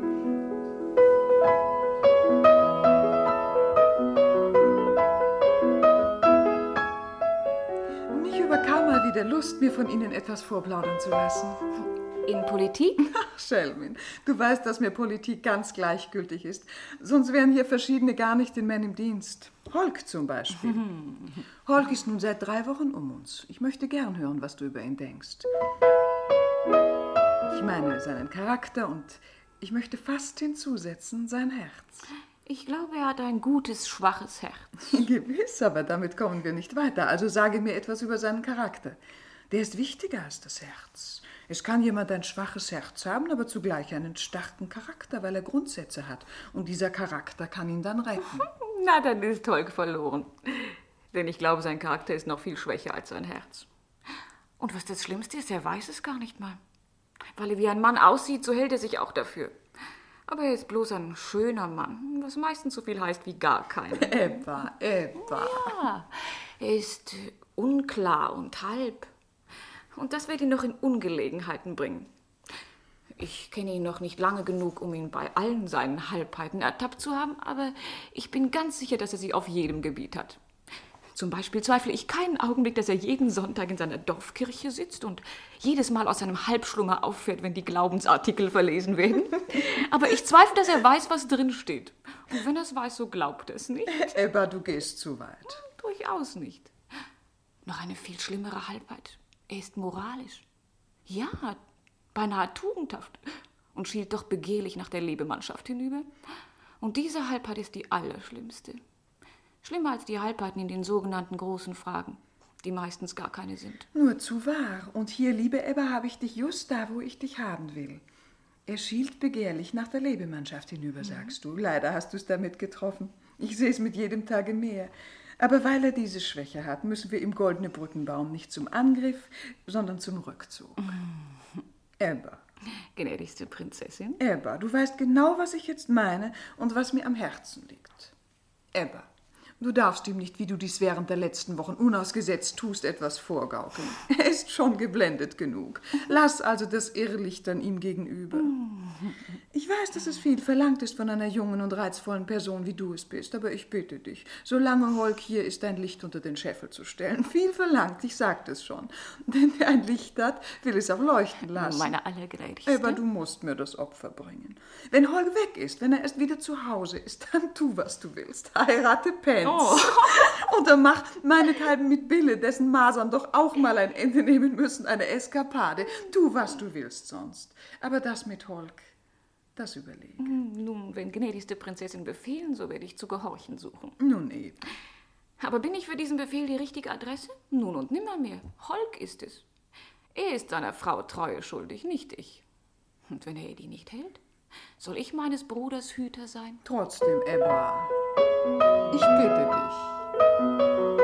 Speaker 14: Mich überkam mal wieder Lust, mir von Ihnen etwas vorplaudern zu lassen.
Speaker 12: In Politik?
Speaker 14: Ach, Schelmin, du weißt, dass mir Politik ganz gleichgültig ist. Sonst wären hier verschiedene gar nicht den Männern im Dienst. Holk zum Beispiel. Holk ist nun seit drei Wochen um uns. Ich möchte gern hören, was du über ihn denkst. Ich meine seinen Charakter und ich möchte fast hinzusetzen, sein Herz.
Speaker 12: Ich glaube, er hat ein gutes, schwaches Herz.
Speaker 14: Gewiss, aber damit kommen wir nicht weiter. Also sage mir etwas über seinen Charakter. Der ist wichtiger als das Herz. Es kann jemand ein schwaches Herz haben, aber zugleich einen starken Charakter, weil er Grundsätze hat. Und dieser Charakter kann ihn dann retten.
Speaker 12: Na, dann ist Holk verloren. Denn ich glaube, sein Charakter ist noch viel schwächer als sein Herz. Und was das Schlimmste ist, er weiß es gar nicht mal. Weil er wie ein Mann aussieht, so hält er sich auch dafür. Aber er ist bloß ein schöner Mann, was meistens so viel heißt wie gar keiner.
Speaker 14: Ebba, Ebba.
Speaker 12: Ja, er ist unklar und halb. Und das wird ihn noch in Ungelegenheiten bringen. Ich kenne ihn noch nicht lange genug, um ihn bei allen seinen Halbheiten ertappt zu haben, aber ich bin ganz sicher, dass er sie auf jedem Gebiet hat. Zum Beispiel zweifle ich keinen Augenblick, dass er jeden Sonntag in seiner Dorfkirche sitzt und jedes Mal aus seinem Halbschlummer auffährt, wenn die Glaubensartikel verlesen werden. Aber ich zweifle, dass er weiß, was drin steht. Und wenn er es weiß, so glaubt er es nicht.
Speaker 14: Ebba, du gehst zu weit.
Speaker 12: Hm, durchaus nicht. Noch eine viel schlimmere Halbheit. Er ist moralisch. Ja, beinahe tugendhaft. Und schielt doch begehrlich nach der Lebemannschaft hinüber. Und diese Halbheit ist die allerschlimmste. Schlimmer als die Halbheiten in den sogenannten großen Fragen, die meistens gar keine sind.
Speaker 14: Nur zu wahr. Und hier, liebe Ebba, habe ich dich just da, wo ich dich haben will. Er schielt begehrlich nach der Lebemannschaft hinüber, sagst du. Leider hast du es damit getroffen. Ich sehe es mit jedem Tage mehr. Aber weil er diese Schwäche hat, müssen wir ihm goldene Brücken bauen. Nicht zum Angriff, sondern zum Rückzug. Ebba.
Speaker 12: Gnädigste Prinzessin.
Speaker 14: Ebba, du weißt genau, was ich jetzt meine und was mir am Herzen liegt. Ebba. Du darfst ihm nicht, wie du dies während der letzten Wochen unausgesetzt tust, etwas vorgaukeln. Er ist schon geblendet genug. Lass also das Irrlichtern ihm gegenüber. Ich weiß, dass es viel verlangt ist von einer jungen und reizvollen Person, wie du es bist, aber ich bitte dich, solange Holk hier ist, dein Licht unter den Scheffel zu stellen. Viel verlangt, ich sagte es schon. Denn wer ein Licht hat, will es auch leuchten lassen.
Speaker 12: Meine Allergnädigste.
Speaker 14: Aber du musst mir das Opfer bringen. Wenn Holk weg ist, wenn er erst wieder zu Hause ist, dann tu, was du willst. Heirate Pence. Oh. Und dann mach meinethalben mit Bille, dessen Masern doch auch mal ein Ende nehmen müssen, eine Eskapade. Tu, was du willst sonst. Aber das mit Holk, das überlege.
Speaker 12: Nun, wenn gnädigste Prinzessin befehlen, so werde ich zu gehorchen suchen.
Speaker 14: Nun eben.
Speaker 12: Aber bin ich für diesen Befehl die richtige Adresse? Nun und nimmermehr. Holk ist es. Er ist seiner Frau Treue schuldig, nicht ich. Und wenn er die nicht hält, soll ich meines Bruders Hüter sein?
Speaker 14: Trotzdem, Ebba, ich bitte dich.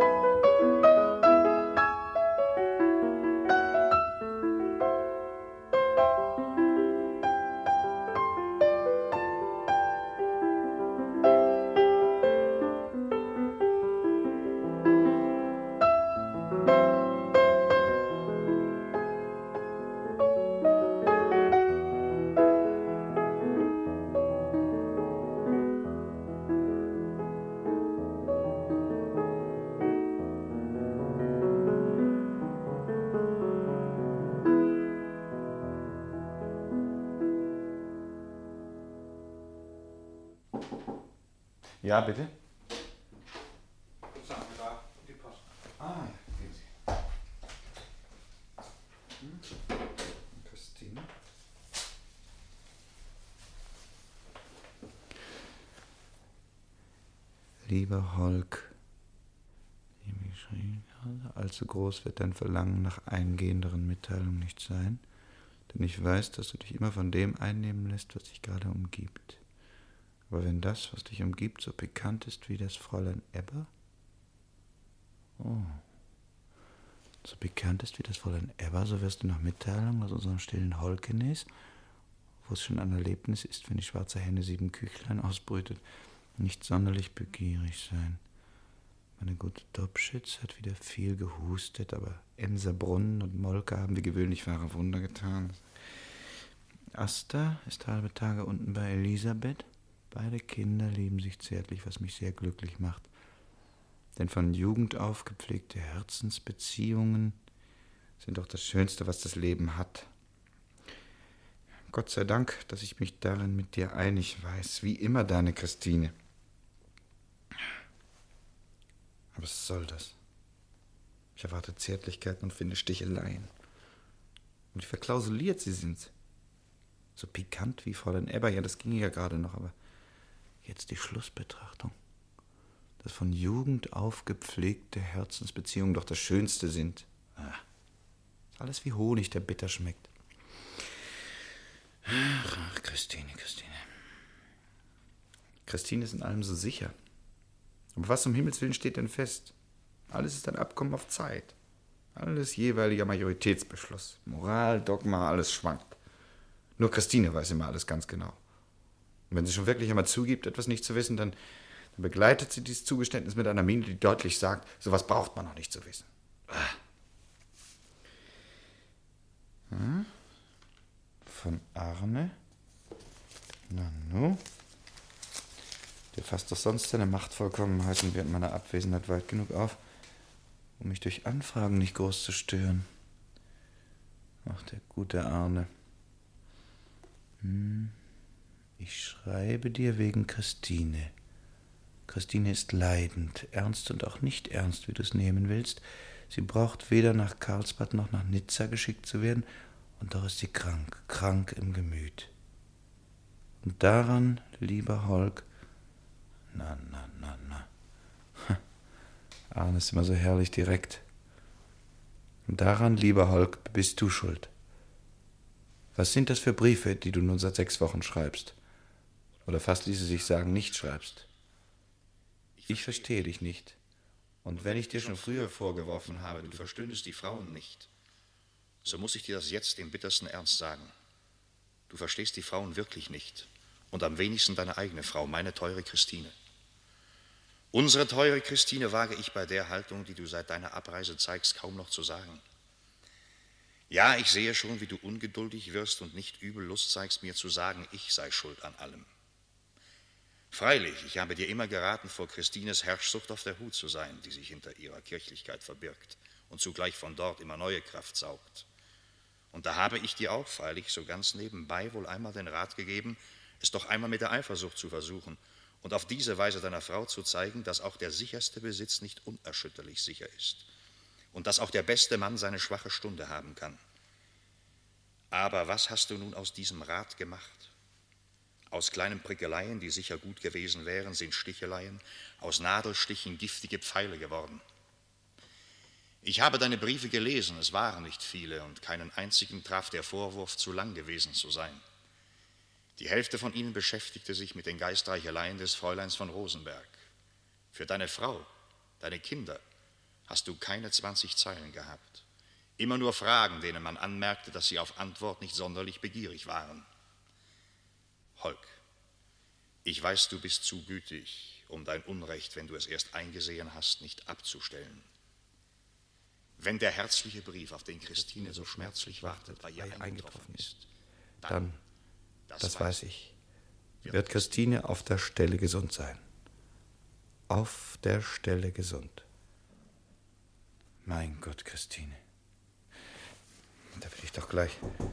Speaker 6: Ja, bitte?
Speaker 11: Sagen wir da, die Post.
Speaker 6: Ah, ja, gehen Sie. Hm? Christine? Lieber Holk, wie mir geschrieben habe, allzu groß wird dein Verlangen nach eingehenderen Mitteilungen nicht sein, denn ich weiß, dass du dich immer von dem einnehmen lässt, was dich gerade umgibt. Aber wenn das, was dich umgibt, so pikant ist wie das Fräulein Ebba? Oh. So pikant ist wie das Fräulein Ebba, so wirst du nach Mitteilung aus unserem stillen Holkenes, wo es schon ein Erlebnis ist, wenn die schwarze Henne sieben Küchlein ausbrütet, nicht sonderlich begierig sein. Meine gute Dobschitz hat wieder viel gehustet, aber Emser Brunnen und Molke haben wie gewöhnlich wahre Wunder getan. Asta ist halbe Tage unten bei Elisabeth. Beide Kinder lieben sich zärtlich, was mich sehr glücklich macht. Denn von Jugend auf gepflegte Herzensbeziehungen sind doch das Schönste, was das Leben hat. Gott sei Dank, dass ich mich darin mit dir einig weiß, wie immer deine Christine. Aber was soll das? Ich erwarte Zärtlichkeiten und finde Sticheleien. Und wie verklausuliert sie sind. So pikant wie Fräulein Ebba, ja, das ging ja gerade noch, aber jetzt die Schlussbetrachtung. Dass von Jugend auf gepflegte Herzensbeziehungen doch das Schönste sind. Ah, ist alles wie Honig, der bitter schmeckt. Ach, ach, Christine, Christine. Christine ist in allem so sicher. Aber was um Himmels Willen steht denn fest? Alles ist ein Abkommen auf Zeit. Alles jeweiliger Majoritätsbeschluss. Moral, Dogma, alles schwankt. Nur Christine weiß immer alles ganz genau. Und wenn sie schon wirklich einmal zugibt, etwas nicht zu wissen, dann, dann begleitet sie dieses Zugeständnis mit einer Miene, die deutlich sagt, sowas braucht man noch nicht zu wissen. Hm? Von Arne? Nanu? Der fasst doch sonst seine Machtvollkommenheiten während meiner Abwesenheit weit genug auf, um mich durch Anfragen nicht groß zu stören. Ach, der gute Arne. Hm. Ich schreibe dir wegen Christine. Christine ist leidend, ernst und auch nicht ernst, wie du es nehmen willst. Sie braucht weder nach Karlsbad noch nach Nizza geschickt zu werden, und doch ist sie krank, krank im Gemüt. Und daran, lieber Holk, na, na, na, na. Arne ist immer so herrlich direkt. Und daran, lieber Holk, bist du schuld. Was sind das für Briefe, die du nun seit sechs Wochen schreibst? Oder fast ließe sich sagen, nicht schreibst. Ich verstehe dich nicht. Und wenn ich dir schon früher vorgeworfen habe,
Speaker 8: du verstündest die Frauen nicht, so muss ich dir das jetzt im bittersten Ernst sagen. Du verstehst die Frauen wirklich nicht. Und am wenigsten deine eigene Frau, meine teure Christine. Unsere teure Christine wage ich bei der Haltung, die du seit deiner Abreise zeigst, kaum noch zu sagen. Ja, ich sehe schon, wie du ungeduldig wirst und nicht übel Lust zeigst, mir zu sagen, ich sei schuld an allem. Freilich, ich habe dir immer geraten, vor Christines Herrschsucht auf der Hut zu sein, die sich hinter ihrer Kirchlichkeit verbirgt und zugleich von dort immer neue Kraft saugt. Und da habe ich dir auch freilich so ganz nebenbei wohl einmal den Rat gegeben, es doch einmal mit der Eifersucht zu versuchen und auf diese Weise deiner Frau zu zeigen, dass auch der sicherste Besitz nicht unerschütterlich sicher ist und dass auch der beste Mann seine schwache Stunde haben kann. Aber was hast du nun aus diesem Rat gemacht? Aus kleinen Prickeleien, die sicher gut gewesen wären, sind Sticheleien, aus Nadelstichen giftige Pfeile geworden. Ich habe deine Briefe gelesen, es waren nicht viele und keinen einzigen traf der Vorwurf, zu lang gewesen zu sein. Die Hälfte von ihnen beschäftigte sich mit den Geistreicheleien des Fräuleins von Rosenberg. Für deine Frau, deine Kinder, hast du keine zwanzig Zeilen gehabt. Immer nur Fragen, denen man anmerkte, dass sie auf Antwort nicht sonderlich begierig waren. Holk, ich weiß, du bist zu gütig, um dein Unrecht, wenn du es erst eingesehen hast, nicht abzustellen. Wenn der herzliche Brief, auf den Christine so schmerzlich wartet, bei ihr eingetroffen ist,
Speaker 15: Dann, das, das weiß ich, wird Christine auf der Stelle gesund sein. Auf der Stelle gesund. Mein Gott, Christine. Da will ich doch gleich...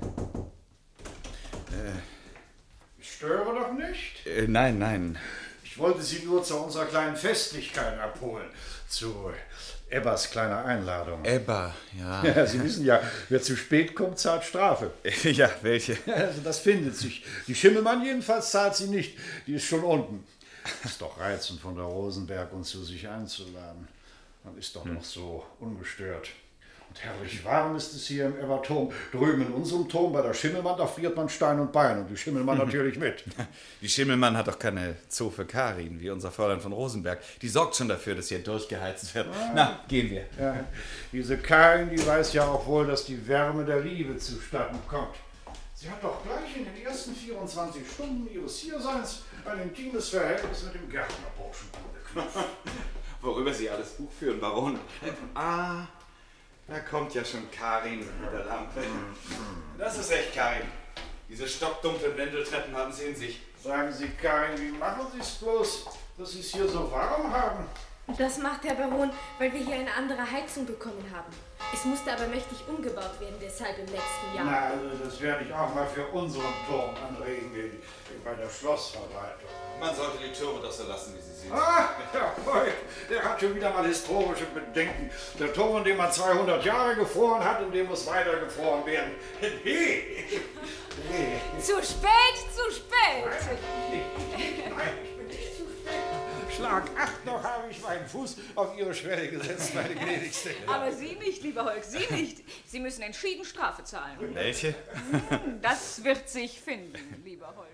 Speaker 11: Äh, ich störe doch nicht?
Speaker 15: Äh, nein, nein.
Speaker 11: Ich wollte Sie nur zu unserer kleinen Festlichkeit abholen. Zu Ebbas kleiner Einladung.
Speaker 15: Ebba, ja.
Speaker 11: Ja, Sie wissen ja, wer zu spät kommt, zahlt Strafe.
Speaker 15: Ja, welche?
Speaker 11: Also das findet sich. Die Schimmelmann jedenfalls zahlt sie nicht. Die ist schon unten. Ist doch reizend, von der Rosenberg uns zu sich einzuladen. Man ist doch hm. noch so ungestört. Und herrlich warm ist es hier im Ebberturm. Drüben in unserem Turm bei der Schimmelmann, da friert man Stein und Bein. Und die Schimmelmann natürlich mit.
Speaker 15: Die Schimmelmann hat doch keine Zofe Karin, wie unser Fräulein von Rosenberg. Die sorgt schon dafür, dass hier durchgeheizt wird. Ah. Na, gehen wir.
Speaker 11: Ja, diese Karin, die weiß ja auch wohl, dass die Wärme der Liebe zustatten kommt. Sie hat doch gleich in den ersten vierundzwanzig Stunden ihres Hierseins ein intimes Verhältnis mit dem Gärtnerburschen angeknüpft.
Speaker 15: Worüber Sie alles Buch führen, Baron. Ah, da kommt ja schon Karin mit der Lampe. Das ist recht, Karin. Diese stockdunklen Wendeltreppen haben Sie in sich.
Speaker 11: Sagen Sie, Karin, wie machen Sie es bloß, dass Sie es hier so warm haben?
Speaker 7: Das macht der Baron, weil wir hier eine andere Heizung bekommen haben. Es musste aber mächtig umgebaut werden, deshalb im letzten Jahr.
Speaker 11: Na, also das werde ich auch mal für unseren Turm anregen, bei der Schlossverwaltung.
Speaker 15: Man sollte die Türme doch so lassen, wie sie sind.
Speaker 11: Ah, der Volk, der hat schon wieder mal historische Bedenken. Der Turm, in dem man zweihundert Jahre gefroren hat, in dem muss weiter gefroren werden. Hey.
Speaker 12: Hey. Zu spät, zu spät!
Speaker 11: Nein, nein, ich bin nicht zu spät. Schlag acht, noch habe ich meinen Fuß auf Ihre Schwelle gesetzt, meine gnädigste.
Speaker 12: Aber Sie nicht, lieber Holk, Sie nicht. Sie müssen entschieden Strafe zahlen.
Speaker 15: Welche?
Speaker 12: Das wird sich finden, lieber Holk.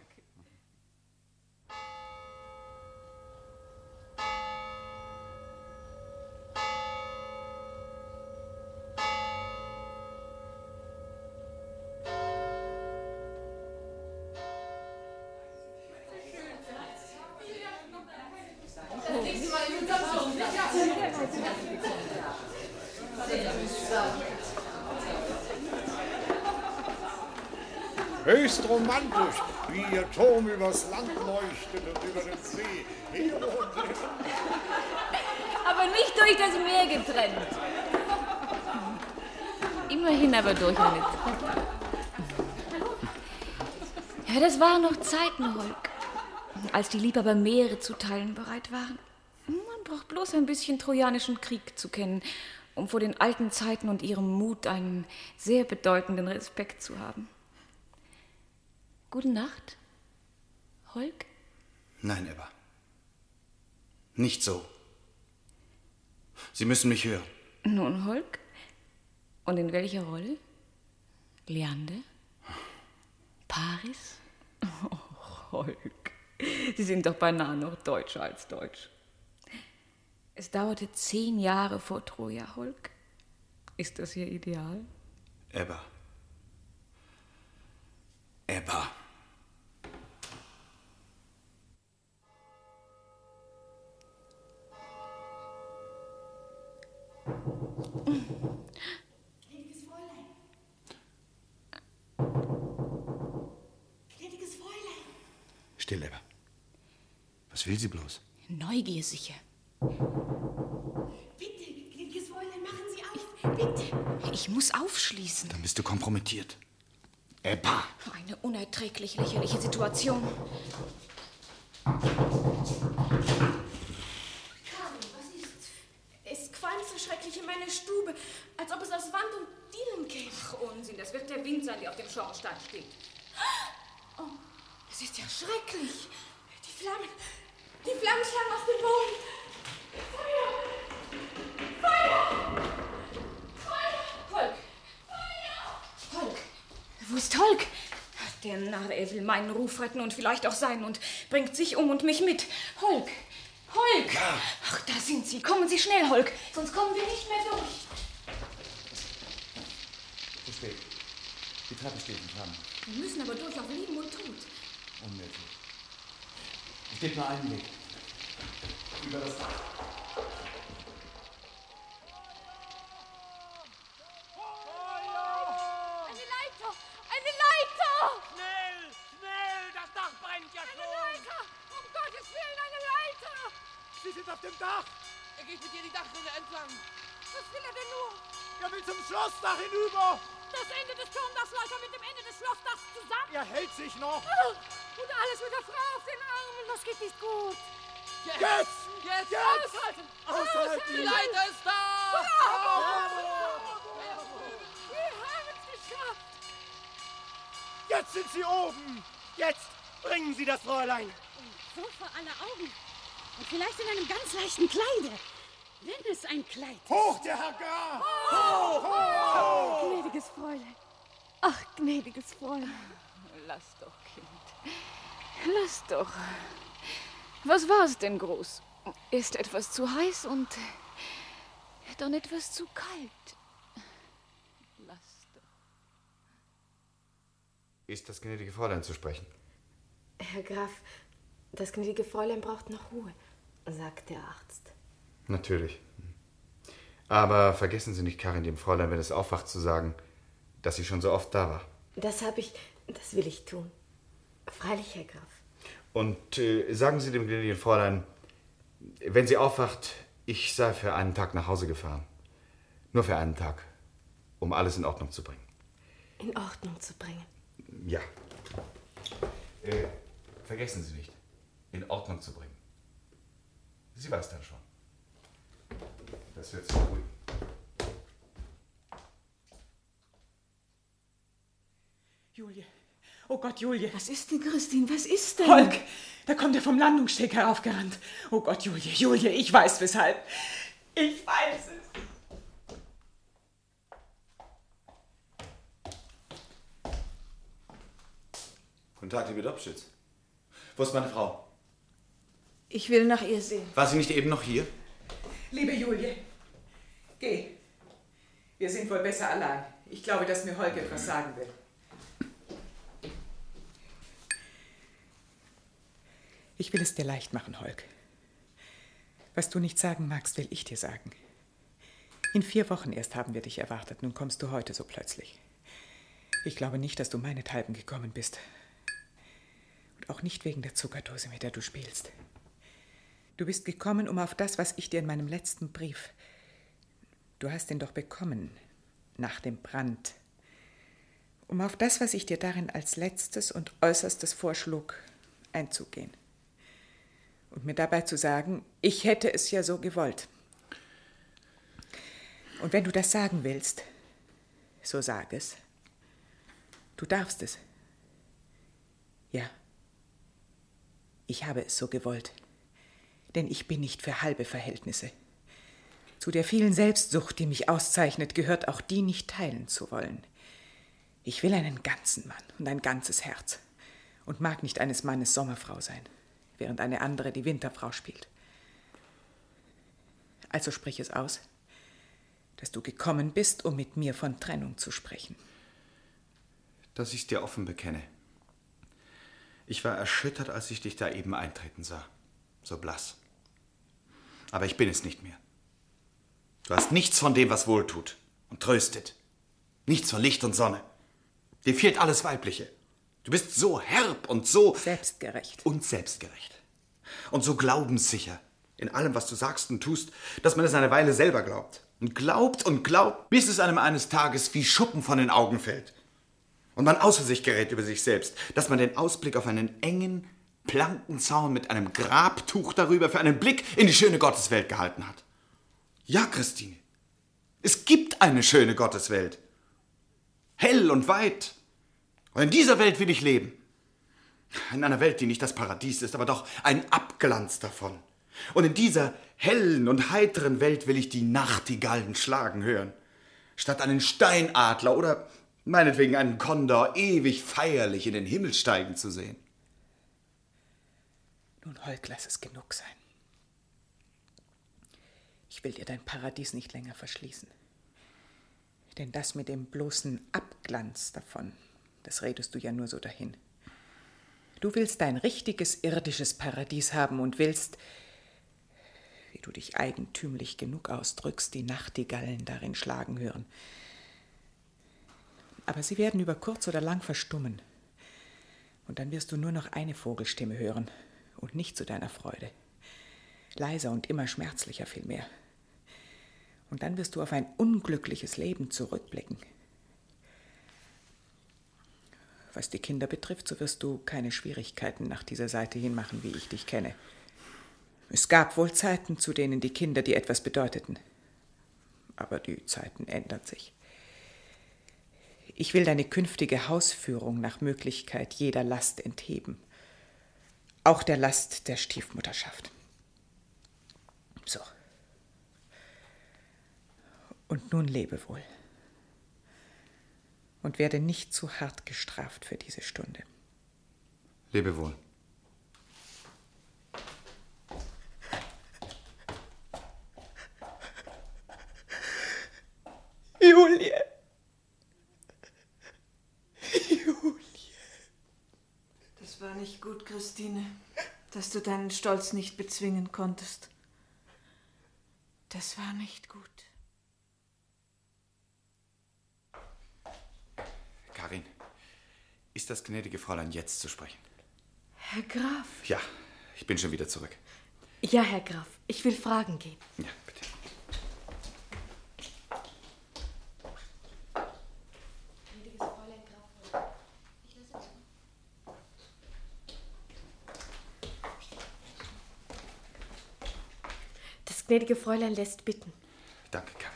Speaker 11: Höchst romantisch, wie Ihr Turm übers Land leuchtet und über den See.
Speaker 12: Aber nicht durch das Meer getrennt. Immerhin aber durch eine Treppe. Ja, das waren noch Zeiten, Holk, als die Liebhaber Meere zu teilen bereit waren. Man braucht bloß ein bisschen trojanischen Krieg zu kennen, um vor den alten Zeiten und ihrem Mut einen sehr bedeutenden Respekt zu haben. Gute Nacht, Holk?
Speaker 15: Nein, Ebba. Nicht so. Sie müssen mich hören.
Speaker 12: Nun, Holk? Und in welcher Rolle? Leander? Paris? Oh, Holk. Sie sind doch beinahe noch deutscher als deutsch. Es dauerte zehn Jahre vor Troja, Holk. Ist das Ihr Ideal?
Speaker 15: Ebba. Ebba.
Speaker 16: Gnädiges Fräulein. Gnädiges Fräulein.
Speaker 15: Still, Ebba. Was will sie bloß?
Speaker 12: Neugier sicher.
Speaker 16: Bitte, gnädiges Fräulein, machen Sie auf. Bitte.
Speaker 12: Ich muss aufschließen.
Speaker 15: Dann bist du kompromittiert. Ebba!
Speaker 12: Eine unerträglich lächerliche Situation.
Speaker 16: Karin, was ist? Es qualmt so schrecklich in meiner Stube, als ob es aus Wand und Dielen käme.
Speaker 12: Ach, Unsinn, das wird der Wind sein, der auf dem Schornstein steht.
Speaker 16: Oh, Das ist ja schrecklich. Die Flammen, die Flammen schlagen aus dem Boden. Feuer! Feuer! Feuer!
Speaker 12: Holk! Feuer! Holk! Wo ist Holk? Der Narr, er will meinen Ruf retten und vielleicht auch seinen und bringt sich um und mich mit. Holk! Holk!
Speaker 15: Ja.
Speaker 12: Ach, da sind Sie. Kommen Sie schnell, Holk, sonst kommen wir nicht mehr durch.
Speaker 15: Zu spät. Die Treppe steht in Flammen.
Speaker 12: Wir müssen aber durch auf Leben und Tod.
Speaker 15: Unmöglich. Es gibt nur einen Weg. Über das Dach.
Speaker 16: Eine Leiter! Eine Leiter!
Speaker 10: Schnell! Schnell! Das Dach brennt ja schon!
Speaker 16: Eine Leiter! Um Gottes Willen, eine Leiter!
Speaker 10: Sie sind auf dem Dach! Er geht mit dir die Dachrinne entlang.
Speaker 16: Was will er denn nur?
Speaker 10: Er will zum Schlossdach hinüber!
Speaker 16: Das Ende des Turmdachs läuft mit dem Ende des Schlossdachs zusammen.
Speaker 10: Er hält sich noch!
Speaker 16: Und alles mit der Frau auf den Armen. Das geht nicht gut.
Speaker 10: Jetzt! Jetzt!
Speaker 16: Jetzt!
Speaker 10: Jetzt!
Speaker 16: Aushalten!
Speaker 10: Aushalten!
Speaker 16: Die Leiter ist da!
Speaker 10: Bravo!
Speaker 16: Wir haben es geschafft!
Speaker 10: Jetzt sind sie oben! Jetzt bringen Sie das Fräulein!
Speaker 17: So vor aller Augen. Und vielleicht in einem ganz leichten Kleide. Wenn es ein Kleid ist.
Speaker 10: Hoch, der Herr Graf! Hoch!
Speaker 17: Hoch! Gnädiges Fräulein. Ach, gnädiges Fräulein.
Speaker 12: Lass doch, Kind. Lass doch. Was war es denn groß? Ist etwas zu heiß und dann etwas zu kalt. Lass doch.
Speaker 6: Ist das gnädige Fräulein zu sprechen?
Speaker 18: Herr Graf, das gnädige Fräulein braucht noch Ruhe, sagt der Arzt.
Speaker 6: Natürlich. Aber vergessen Sie nicht, Karin, dem Fräulein, wenn es aufwacht, zu sagen, dass sie schon so oft da war.
Speaker 18: Das habe ich, das will ich tun. Freilich, Herr Graf.
Speaker 6: Und äh, sagen Sie dem gnädigen Fräulein, wenn sie aufwacht, ich sei für einen Tag nach Hause gefahren. Nur für einen Tag, um alles in Ordnung zu bringen.
Speaker 18: In Ordnung zu bringen?
Speaker 6: Ja. Äh, vergessen Sie nicht, in Ordnung zu bringen. Sie weiß dann schon. Das wird sie beruhigen.
Speaker 19: Julie. Oh Gott, Julie.
Speaker 3: Was ist denn, Christine? Was ist denn?
Speaker 19: Holk, da kommt er vom Landungssteg heraufgerannt. Oh Gott, Julie, Julie, ich weiß weshalb. Ich weiß es.
Speaker 15: Guten Tag, liebe Dobschütz. Wo ist meine Frau?
Speaker 3: Ich will nach ihr sehen.
Speaker 15: War sie nicht eben noch hier?
Speaker 19: Liebe Julie, geh. Wir sind wohl besser allein. Ich glaube, dass mir Holk etwas sagen will. Ich will es dir leicht machen, Holk. Was du nicht sagen magst, will ich dir sagen. In vier Wochen erst haben wir dich erwartet. Nun kommst du heute so plötzlich. Ich glaube nicht, dass du meinethalben gekommen bist. Und auch nicht wegen der Zuckerdose, mit der du spielst. Du bist gekommen, um auf das, was ich dir in meinem letzten Brief... Du hast ihn doch bekommen, nach dem Brand. Um auf das, was ich dir darin als letztes und äußerstes vorschlug, einzugehen. Und mir dabei zu sagen, ich hätte es ja so gewollt. Und wenn du das sagen willst, so sag es. Du darfst es. Ja, ich habe es so gewollt. Denn ich bin nicht für halbe Verhältnisse. Zu der vielen Selbstsucht, die mich auszeichnet, gehört auch die, nicht teilen zu wollen. Ich will einen ganzen Mann und ein ganzes Herz und mag nicht eines Mannes Sommerfrau sein, während eine andere die Winterfrau spielt. Also sprich es aus, dass du gekommen bist, um mit mir von Trennung zu sprechen.
Speaker 6: Dass ich es dir offen bekenne. Ich war erschüttert, als ich dich da eben eintreten sah. So blass. Aber ich bin es nicht mehr. Du hast nichts von dem, was wohltut und tröstet. Nichts von Licht und Sonne. Dir fehlt alles Weibliche. Du bist so herb und so...
Speaker 19: Selbstgerecht.
Speaker 6: Und selbstgerecht. Und so glaubenssicher in allem, was du sagst und tust, dass man es eine Weile selber glaubt. Und glaubt und glaubt, bis es einem eines Tages wie Schuppen von den Augen fällt. Und man außer sich gerät über sich selbst, dass man den Ausblick auf einen engen, Plankenzaun mit einem Grabtuch darüber für einen Blick in die schöne Gotteswelt gehalten hat. Ja, Christine, es gibt eine schöne Gotteswelt. Hell und weit. Und in dieser Welt will ich leben. In einer Welt, die nicht das Paradies ist, aber doch ein Abglanz davon. Und in dieser hellen und heiteren Welt will ich die Nachtigallen schlagen hören, statt einen Steinadler oder meinetwegen einen Kondor ewig feierlich in den Himmel steigen zu sehen.
Speaker 19: Nun, Holk, lass es genug sein. Ich will dir dein Paradies nicht länger verschließen. Denn das mit dem bloßen Abglanz davon, das redest du ja nur so dahin. Du willst dein richtiges irdisches Paradies haben und willst, wie du dich eigentümlich genug ausdrückst, die Nachtigallen darin schlagen hören. Aber sie werden über kurz oder lang verstummen. Und dann wirst du nur noch eine Vogelstimme hören und nicht zu deiner Freude. Leiser und immer schmerzlicher vielmehr. Und dann wirst du auf ein unglückliches Leben zurückblicken. Was die Kinder betrifft, so wirst du keine Schwierigkeiten nach dieser Seite hin machen, wie ich dich kenne. Es gab wohl Zeiten, zu denen die Kinder dir etwas bedeuteten. Aber die Zeiten ändern sich. Ich will deine künftige Hausführung nach Möglichkeit jeder Last entheben. Auch der Last der Stiefmutterschaft. So. Und nun lebe wohl. Und werde nicht zu hart gestraft für diese Stunde.
Speaker 6: Lebe wohl.
Speaker 3: Julie. Julie. Das war nicht gut, Christine, dass du deinen Stolz nicht bezwingen konntest. Das war nicht gut.
Speaker 6: Karin, ist das gnädige Fräulein jetzt zu sprechen?
Speaker 18: Herr Graf.
Speaker 6: Ja, ich bin schon wieder zurück.
Speaker 18: Ja, Herr Graf, ich will fragen gehen.
Speaker 6: Ja, bitte.
Speaker 18: Das gnädige Fräulein lässt bitten.
Speaker 6: Danke, Karin.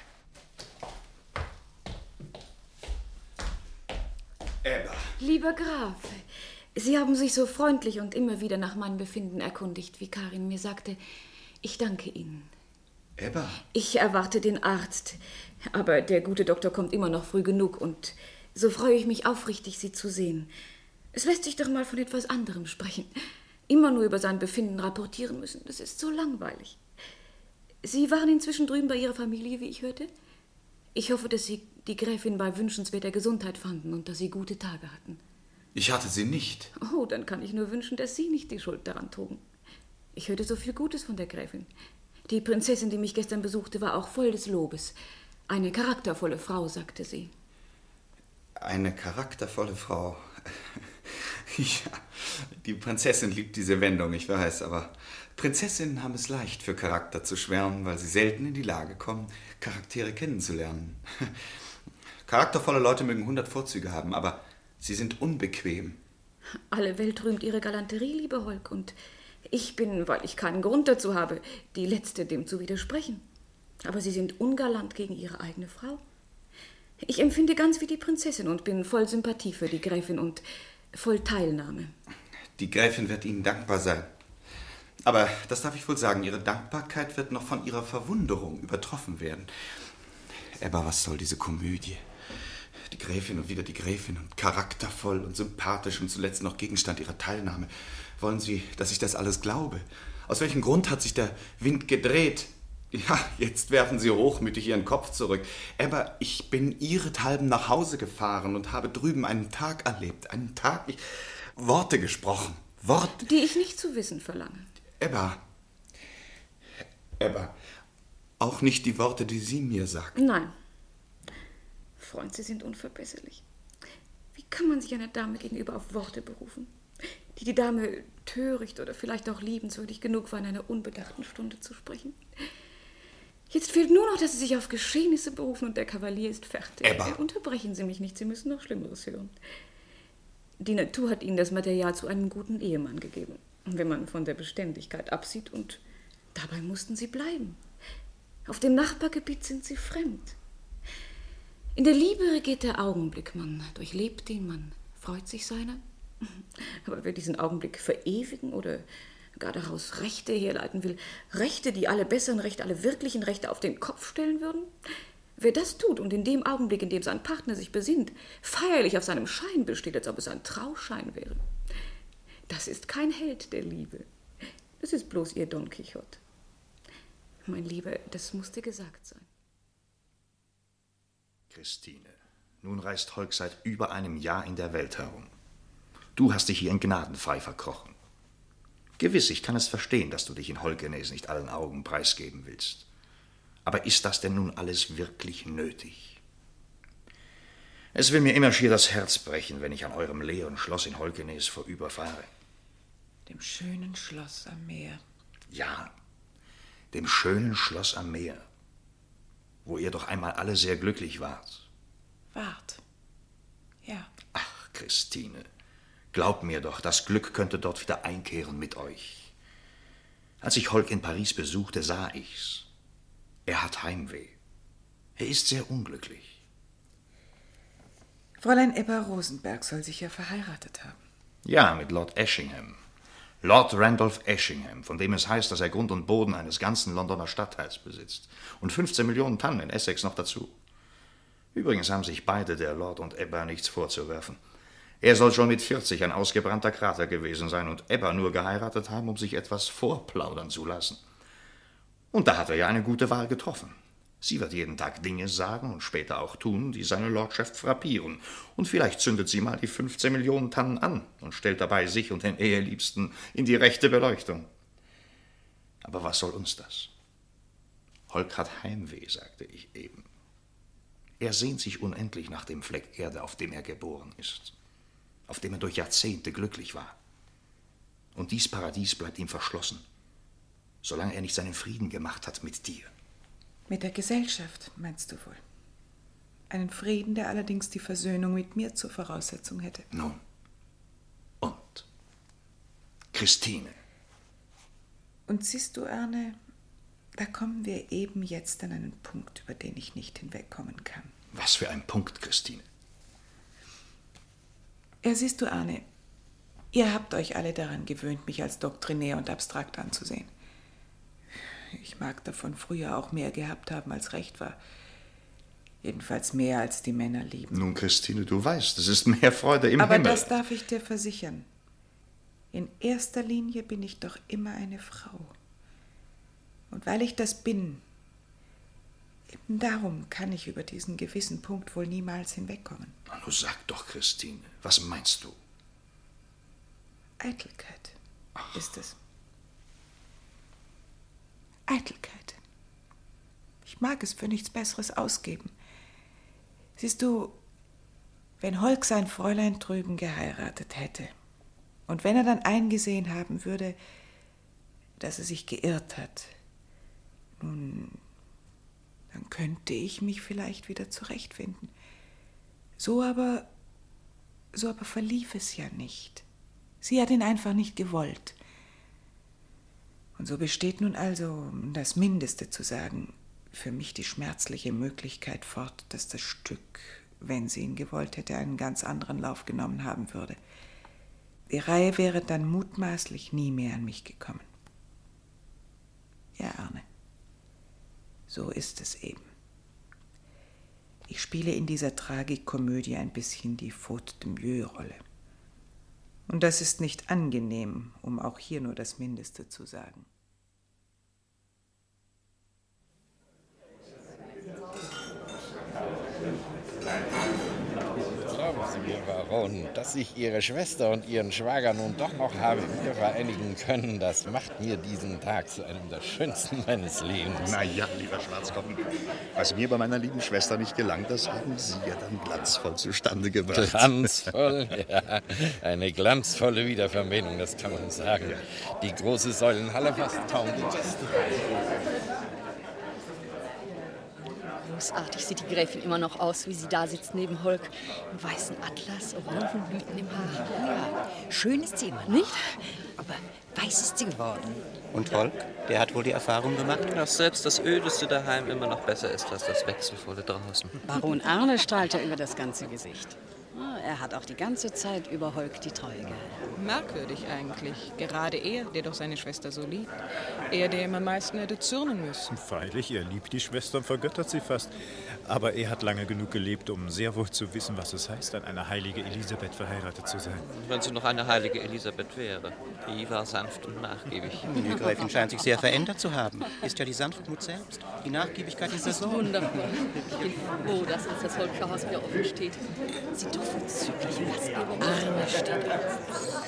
Speaker 6: Ebba.
Speaker 12: Lieber Graf, Sie haben sich so freundlich und immer wieder nach meinem Befinden erkundigt, wie Karin mir sagte. Ich danke Ihnen.
Speaker 6: Ebba?
Speaker 12: Ich erwarte den Arzt, aber der gute Doktor kommt immer noch früh genug und so freue ich mich aufrichtig, Sie zu sehen. Es lässt sich doch mal von etwas anderem sprechen. Immer nur über sein Befinden rapportieren müssen, das ist so langweilig. Sie waren inzwischen drüben bei Ihrer Familie, wie ich hörte? Ich hoffe, dass Sie die Gräfin bei wünschenswerter Gesundheit fanden und dass Sie gute Tage hatten.
Speaker 6: Ich hatte sie nicht.
Speaker 12: Oh, dann kann ich nur wünschen, dass Sie nicht die Schuld daran trugen. Ich hörte so viel Gutes von der Gräfin. Die Prinzessin, die mich gestern besuchte, war auch voll des Lobes. Eine charaktervolle Frau, sagte sie.
Speaker 6: Eine charaktervolle Frau. Ja, die Prinzessin liebt diese Wendung, ich weiß, aber Prinzessinnen haben es leicht, für Charakter zu schwärmen, weil sie selten in die Lage kommen, Charaktere kennenzulernen. Charaktervolle Leute mögen hundert Vorzüge haben, aber sie sind unbequem.
Speaker 12: Alle Welt rühmt ihre Galanterie, lieber Holk, und ich bin, weil ich keinen Grund dazu habe, die Letzte, dem zu widersprechen. Aber Sie sind ungalant gegen Ihre eigene Frau. Ich empfinde ganz wie die Prinzessin und bin voll Sympathie für die Gräfin und voll Teilnahme.
Speaker 6: Die Gräfin wird Ihnen dankbar sein. Aber das darf ich wohl sagen, Ihre Dankbarkeit wird noch von Ihrer Verwunderung übertroffen werden. Ebba, was soll diese Komödie? Die Gräfin und wieder die Gräfin und charaktervoll und sympathisch und zuletzt noch Gegenstand Ihrer Teilnahme. Wollen Sie, dass ich das alles glaube? Aus welchem Grund hat sich der Wind gedreht? Ja, jetzt werfen Sie hochmütig Ihren Kopf zurück. Ebba, ich bin ihrethalben nach Hause gefahren und habe drüben einen Tag erlebt. Einen Tag, ich, Worte gesprochen. Worte.
Speaker 12: Die ich nicht zu wissen verlange.
Speaker 6: Ebba. Ebba. Auch nicht die Worte, die Sie mir sagten.
Speaker 12: Nein. Freund, Sie sind unverbesserlich. Wie kann man sich einer Dame gegenüber auf Worte berufen, die die Dame töricht oder vielleicht auch liebenswürdig genug war, in einer unbedachten Stunde zu sprechen? Jetzt fehlt nur noch, dass Sie sich auf Geschehnisse berufen und der Kavalier ist fertig.
Speaker 6: Ebba.
Speaker 12: Unterbrechen Sie mich nicht, Sie müssen noch Schlimmeres hören. Die Natur hat Ihnen das Material zu einem guten Ehemann gegeben, wenn man von der Beständigkeit absieht, und dabei mussten Sie bleiben. Auf dem Nachbargebiet sind Sie fremd. In der Liebe regiert der Augenblick, man durchlebt ihn, man freut sich seiner, Aber wer diesen Augenblick verewigen oder gar daraus Rechte herleiten will, Rechte, die alle besseren Rechte, alle wirklichen Rechte auf den Kopf stellen würden, wer das tut und in dem Augenblick, in dem sein Partner sich besinnt, feierlich auf seinem Schein besteht, als ob es ein Trauschein wäre, das ist kein Held der Liebe. Das ist bloß ihr Don Quixote. Mein Lieber, das musste gesagt sein.
Speaker 11: Christine, nun reist Holk seit über einem Jahr in der Welt herum. Du hast dich hier in Gnadenfrei verkrochen. Gewiss, ich kann es verstehen, dass du dich in Holkenes nicht allen Augen preisgeben willst. Aber ist das denn nun alles wirklich nötig? Es will mir immer schier das Herz brechen, wenn ich an eurem leeren Schloss in Holkenes vorüberfahre.
Speaker 19: Dem schönen Schloss am Meer.
Speaker 11: Ja, dem schönen Schloss am Meer, wo ihr doch einmal alle sehr glücklich wart.
Speaker 19: Wart. Ja.
Speaker 11: Ach, Christine, glaub mir doch, das Glück könnte dort wieder einkehren mit euch. Als ich Holk in Paris besuchte, sah ich's. Er hat Heimweh. Er ist sehr unglücklich.
Speaker 19: Fräulein Ebba Rosenberg soll sich ja verheiratet haben.
Speaker 11: Ja, mit Lord Effingham. Lord Randolph Effingham, von dem es heißt, dass er Grund und Boden eines ganzen Londoner Stadtteils besitzt. Und fünfzehn Millionen Tannen in Essex noch dazu. Übrigens haben sich beide, der Lord und Ebba, nichts vorzuwerfen. Er soll schon mit vierzig ein ausgebrannter Krater gewesen sein und Ebba nur geheiratet haben, um sich etwas vorplaudern zu lassen. Und da hat er ja eine gute Wahl getroffen. Sie wird jeden Tag Dinge sagen und später auch tun, die seine Lordschaft frappieren. Und vielleicht zündet sie mal die fünfzehn Millionen Tannen an und stellt dabei sich und den Eheliebsten in die rechte Beleuchtung. Aber was soll uns das? Holk hat Heimweh, sagte ich eben. Er sehnt sich unendlich nach dem Fleck Erde, auf dem er geboren ist, auf dem er durch Jahrzehnte glücklich war. Und dies Paradies bleibt ihm verschlossen, solange er nicht seinen Frieden gemacht hat mit dir.
Speaker 19: Mit der Gesellschaft, meinst du wohl? Einen Frieden, der allerdings die Versöhnung mit mir zur Voraussetzung hätte.
Speaker 11: Nun. Und? Christine.
Speaker 19: Und siehst du, Arne, da kommen wir eben jetzt an einen Punkt, über den ich nicht hinwegkommen kann.
Speaker 11: Was für ein Punkt, Christine?
Speaker 19: Ja, siehst du, Arne, ihr habt euch alle daran gewöhnt, mich als doktrinär und abstrakt anzusehen. Ich mag davon früher auch mehr gehabt haben, als recht war. Jedenfalls mehr, als die Männer lieben.
Speaker 11: Nun, Christine, du weißt, es ist mehr Freude im
Speaker 19: Aber
Speaker 11: Himmel.
Speaker 19: das darf ich dir versichern. In erster Linie bin ich doch immer eine Frau. Und weil ich das bin, eben darum kann ich über diesen gewissen Punkt wohl niemals hinwegkommen.
Speaker 11: Nu sag doch, Christine, was meinst du?
Speaker 19: Eitelkeit Ach. ist es. Eitelkeit. Ich mag es für nichts Besseres ausgeben. Siehst du, wenn Holk sein Fräulein drüben geheiratet hätte und wenn er dann eingesehen haben würde, dass er sich geirrt hat, nun, dann könnte ich mich vielleicht wieder zurechtfinden. So aber, so aber verlief es ja nicht. Sie hat ihn einfach nicht gewollt. Und so besteht nun also, um das Mindeste zu sagen, für mich die schmerzliche Möglichkeit fort, dass das Stück, wenn sie ihn gewollt hätte, einen ganz anderen Lauf genommen haben würde. Die Reihe wäre dann mutmaßlich nie mehr an mich gekommen. Ja, Arne, so ist es eben. Ich spiele in dieser Tragikomödie ein bisschen die Faute de mieux-Rolle. Und das ist nicht angenehm, um auch hier nur das Mindeste zu sagen.
Speaker 9: Glauben Sie mir, Baron, dass ich Ihre Schwester und Ihren Schwager nun doch noch habe wieder vereinigen können, das macht mir diesen Tag zu einem der schönsten meines Lebens.
Speaker 8: Na ja, lieber Schwarzkoppen, was mir bei meiner lieben Schwester nicht gelang, das haben Sie ja dann glanzvoll zustande gebracht.
Speaker 9: Glanzvoll, ja. Eine glanzvolle Wiederverbindung, das kann man sagen. Ja. Die große Säulenhalle fast kaum die Gäste.
Speaker 17: Großartig sieht die Gräfin immer noch aus, wie sie da sitzt neben Holk. Im weißen Atlas, Orangenblüten im Haar.
Speaker 20: Ja, schön ist sie immer, nicht? Aber weiß ist sie geworden.
Speaker 21: Und Holk, der hat wohl die Erfahrung gemacht, dass selbst das Ödeste daheim immer noch besser ist als das Wechselvolle draußen.
Speaker 17: Baron Arne strahlt ja über das ganze Gesicht.
Speaker 20: Ah, er hat auch die ganze Zeit über Holk die Treue gehalten.
Speaker 19: Merkwürdig eigentlich. Gerade er, der doch seine Schwester so liebt. Er, der ihm am meisten hätte zürnen müssen.
Speaker 1: Freilich, er liebt die Schwester und vergöttert sie fast. Aber er hat lange genug gelebt, um sehr wohl zu wissen, was es heißt, an eine heilige Elisabeth verheiratet zu sein.
Speaker 21: Wenn sie noch eine heilige Elisabeth wäre. Die war sanft und nachgiebig. Die Gräfin scheint sich sehr verändert zu haben. Ist ja die Sanftmut selbst. Die Nachgiebigkeit ist
Speaker 22: Das
Speaker 21: das
Speaker 22: ist wundervoll. Ich bin froh, dass uns das Holker Haus wieder offen steht. Sie doch vorzügliche Gastgeber.
Speaker 20: Arne steht auf.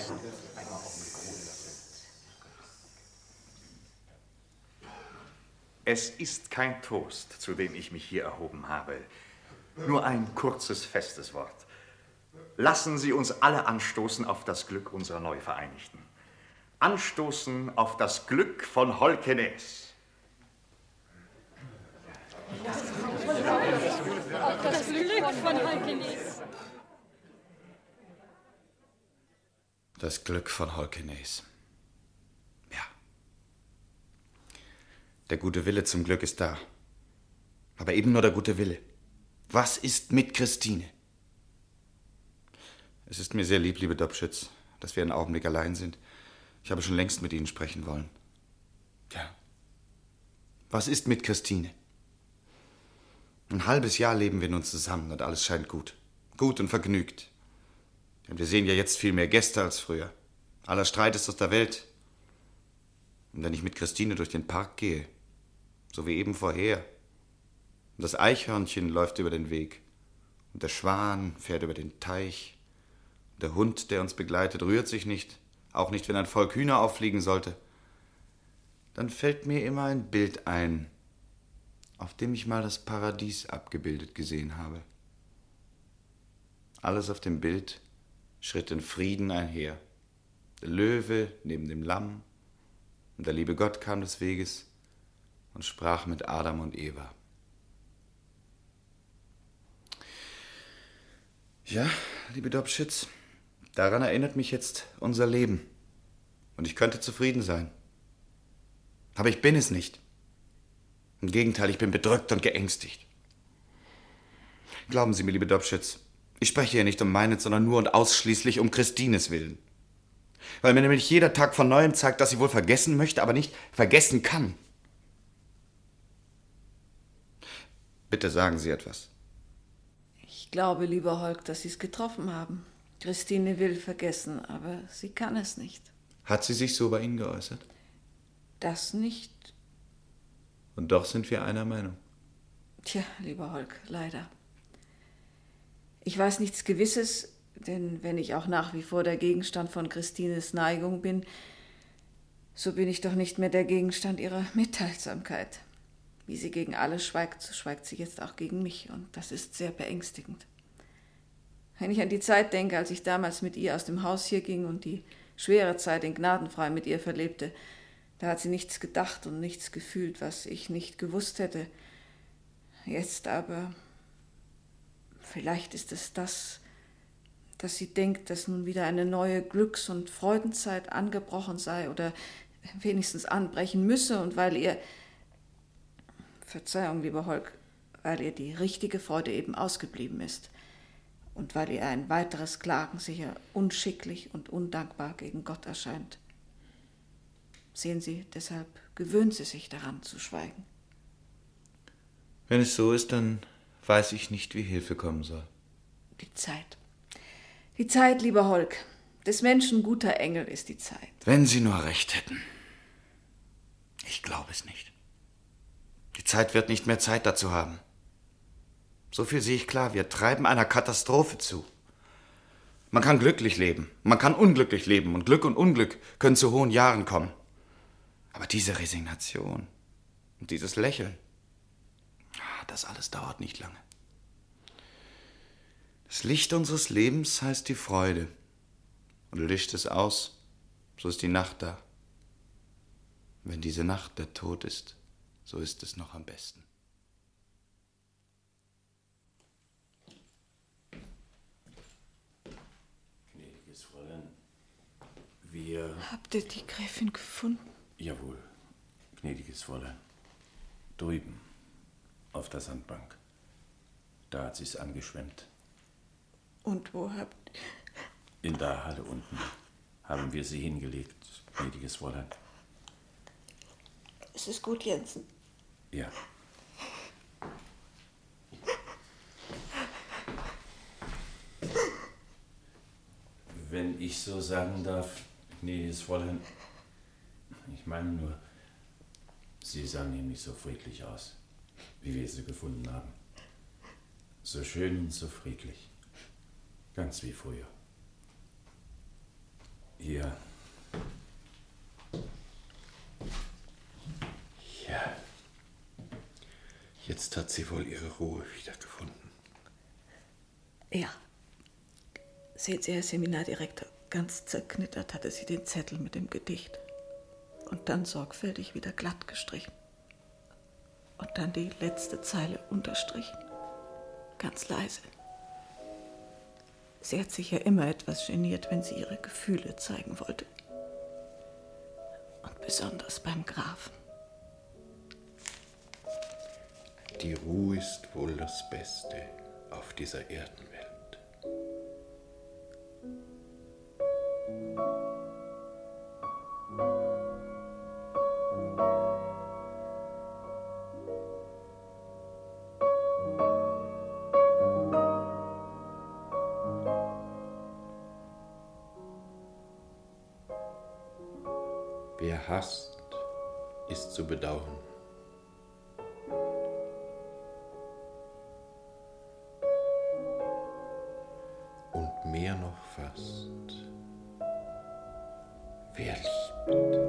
Speaker 8: Es ist kein Toast, zu dem ich mich hier erhoben habe. Nur ein kurzes, festes Wort. Lassen Sie uns alle anstoßen auf das Glück unserer Neuvereinigten. Anstoßen auf das Glück von Holkenes.
Speaker 22: Auf das Glück von Holkenes.
Speaker 6: Das Glück von Holkenes. Ja. Der gute Wille zum Glück ist da. Aber eben nur der gute Wille. Was ist mit Christine? Es ist mir sehr lieb, liebe Dobschütz, dass wir einen Augenblick allein sind. Ich habe schon längst mit Ihnen sprechen wollen. Ja. Was ist mit Christine? Ein halbes Jahr leben wir nun zusammen und alles scheint gut. Gut und vergnügt. Denn wir sehen ja jetzt viel mehr Gäste als früher. Aller Streit ist aus der Welt. Und wenn ich mit Christine durch den Park gehe, so wie eben vorher, und das Eichhörnchen läuft über den Weg, und der Schwan fährt über den Teich, und der Hund, der uns begleitet, rührt sich nicht, auch nicht, wenn ein Volk Hühner auffliegen sollte, dann fällt mir immer ein Bild ein, auf dem ich mal das Paradies abgebildet gesehen habe. Alles auf dem Bild schritt in Frieden einher. Der Löwe neben dem Lamm, und der liebe Gott kam des Weges und sprach mit Adam und Eva. Ja, liebe Dobschütz, daran erinnert mich jetzt unser Leben. Und ich könnte zufrieden sein. Aber ich bin es nicht. Im Gegenteil, ich bin bedrückt und geängstigt. Glauben Sie mir, liebe Dobschütz, ich spreche hier nicht um meinen, sondern nur und ausschließlich um Christines Willen. Weil mir nämlich jeder Tag von Neuem zeigt, dass sie wohl vergessen möchte, aber nicht vergessen kann. Bitte sagen Sie etwas.
Speaker 5: Ich glaube, lieber Holk, dass Sie es getroffen haben. Christine will vergessen, aber sie kann es nicht.
Speaker 6: Hat sie sich so bei Ihnen geäußert?
Speaker 5: Das nicht.
Speaker 6: Und doch sind wir einer Meinung.
Speaker 5: Tja, lieber Holk, leider. Ich weiß nichts Gewisses, denn wenn ich auch nach wie vor der Gegenstand von Christines Neigung bin, so bin ich doch nicht mehr der Gegenstand ihrer Mitteilsamkeit. Wie sie gegen alle schweigt, so schweigt sie jetzt auch gegen mich, und das ist sehr beängstigend. Wenn ich an die Zeit denke, als ich damals mit ihr aus dem Haus hier ging und die schwere Zeit in Gnadenfrei mit ihr verlebte, da hat sie nichts gedacht und nichts gefühlt, was ich nicht gewusst hätte. Jetzt aber, vielleicht ist es das, dass sie denkt, dass nun wieder eine neue Glücks- und Freudenzeit angebrochen sei oder wenigstens anbrechen müsse, und weil ihr, Verzeihung, lieber Holk, weil ihr die richtige Freude eben ausgeblieben ist und weil ihr ein weiteres Klagen sicher unschicklich und undankbar gegen Gott erscheint. Sehen Sie, deshalb gewöhnt sie sich daran zu schweigen.
Speaker 6: Wenn es so ist, dann weiß ich nicht, wie Hilfe kommen soll.
Speaker 5: Die Zeit. Die Zeit, lieber Holk. Des Menschen guter Engel ist die Zeit.
Speaker 6: Wenn Sie nur recht hätten. Ich glaube es nicht. Die Zeit wird nicht mehr Zeit dazu haben. So viel sehe ich klar, wir treiben einer Katastrophe zu. Man kann glücklich leben, man kann unglücklich leben, und Glück und Unglück können zu hohen Jahren kommen. Aber diese Resignation und dieses Lächeln, das alles dauert nicht lange. Das Licht unseres Lebens heißt die Freude. Und löscht es aus, so ist die Nacht da. Wenn diese Nacht der Tod ist, so ist es noch am besten.
Speaker 23: Gnädiges Fräulein, wir...
Speaker 5: Habt ihr die Gräfin gefunden?
Speaker 23: Jawohl, gnädiges Fräulein. Drüben, auf der Sandbank. Da hat sie's angeschwemmt.
Speaker 3: Und wo habt...
Speaker 23: In der Halle unten haben wir sie hingelegt, gnädiges Fräulein.
Speaker 3: Es ist gut, Jensen.
Speaker 23: Ja. Wenn ich so sagen darf, gnädiges Fräulein, ich meine nur, sie sah nämlich so friedlich aus, wie wir sie gefunden haben. So schön und so friedlich. Ganz wie früher. Ja. Ja. Jetzt hat sie wohl ihre Ruhe wiedergefunden.
Speaker 3: Ja. Sehen Sie, Herr Seminardirektor, ganz zerknittert hatte sie den Zettel mit dem Gedicht. Und dann sorgfältig wieder glatt gestrichen. Und dann die letzte Zeile unterstrichen. Ganz leise. Sie hat sich ja immer etwas geniert, wenn sie ihre Gefühle zeigen wollte. Und besonders beim Grafen.
Speaker 23: Die Ruhe ist wohl das Beste auf dieser Erdenwelt. Wer hasst, ist zu bedauern. Und mehr noch fast, wer liebt.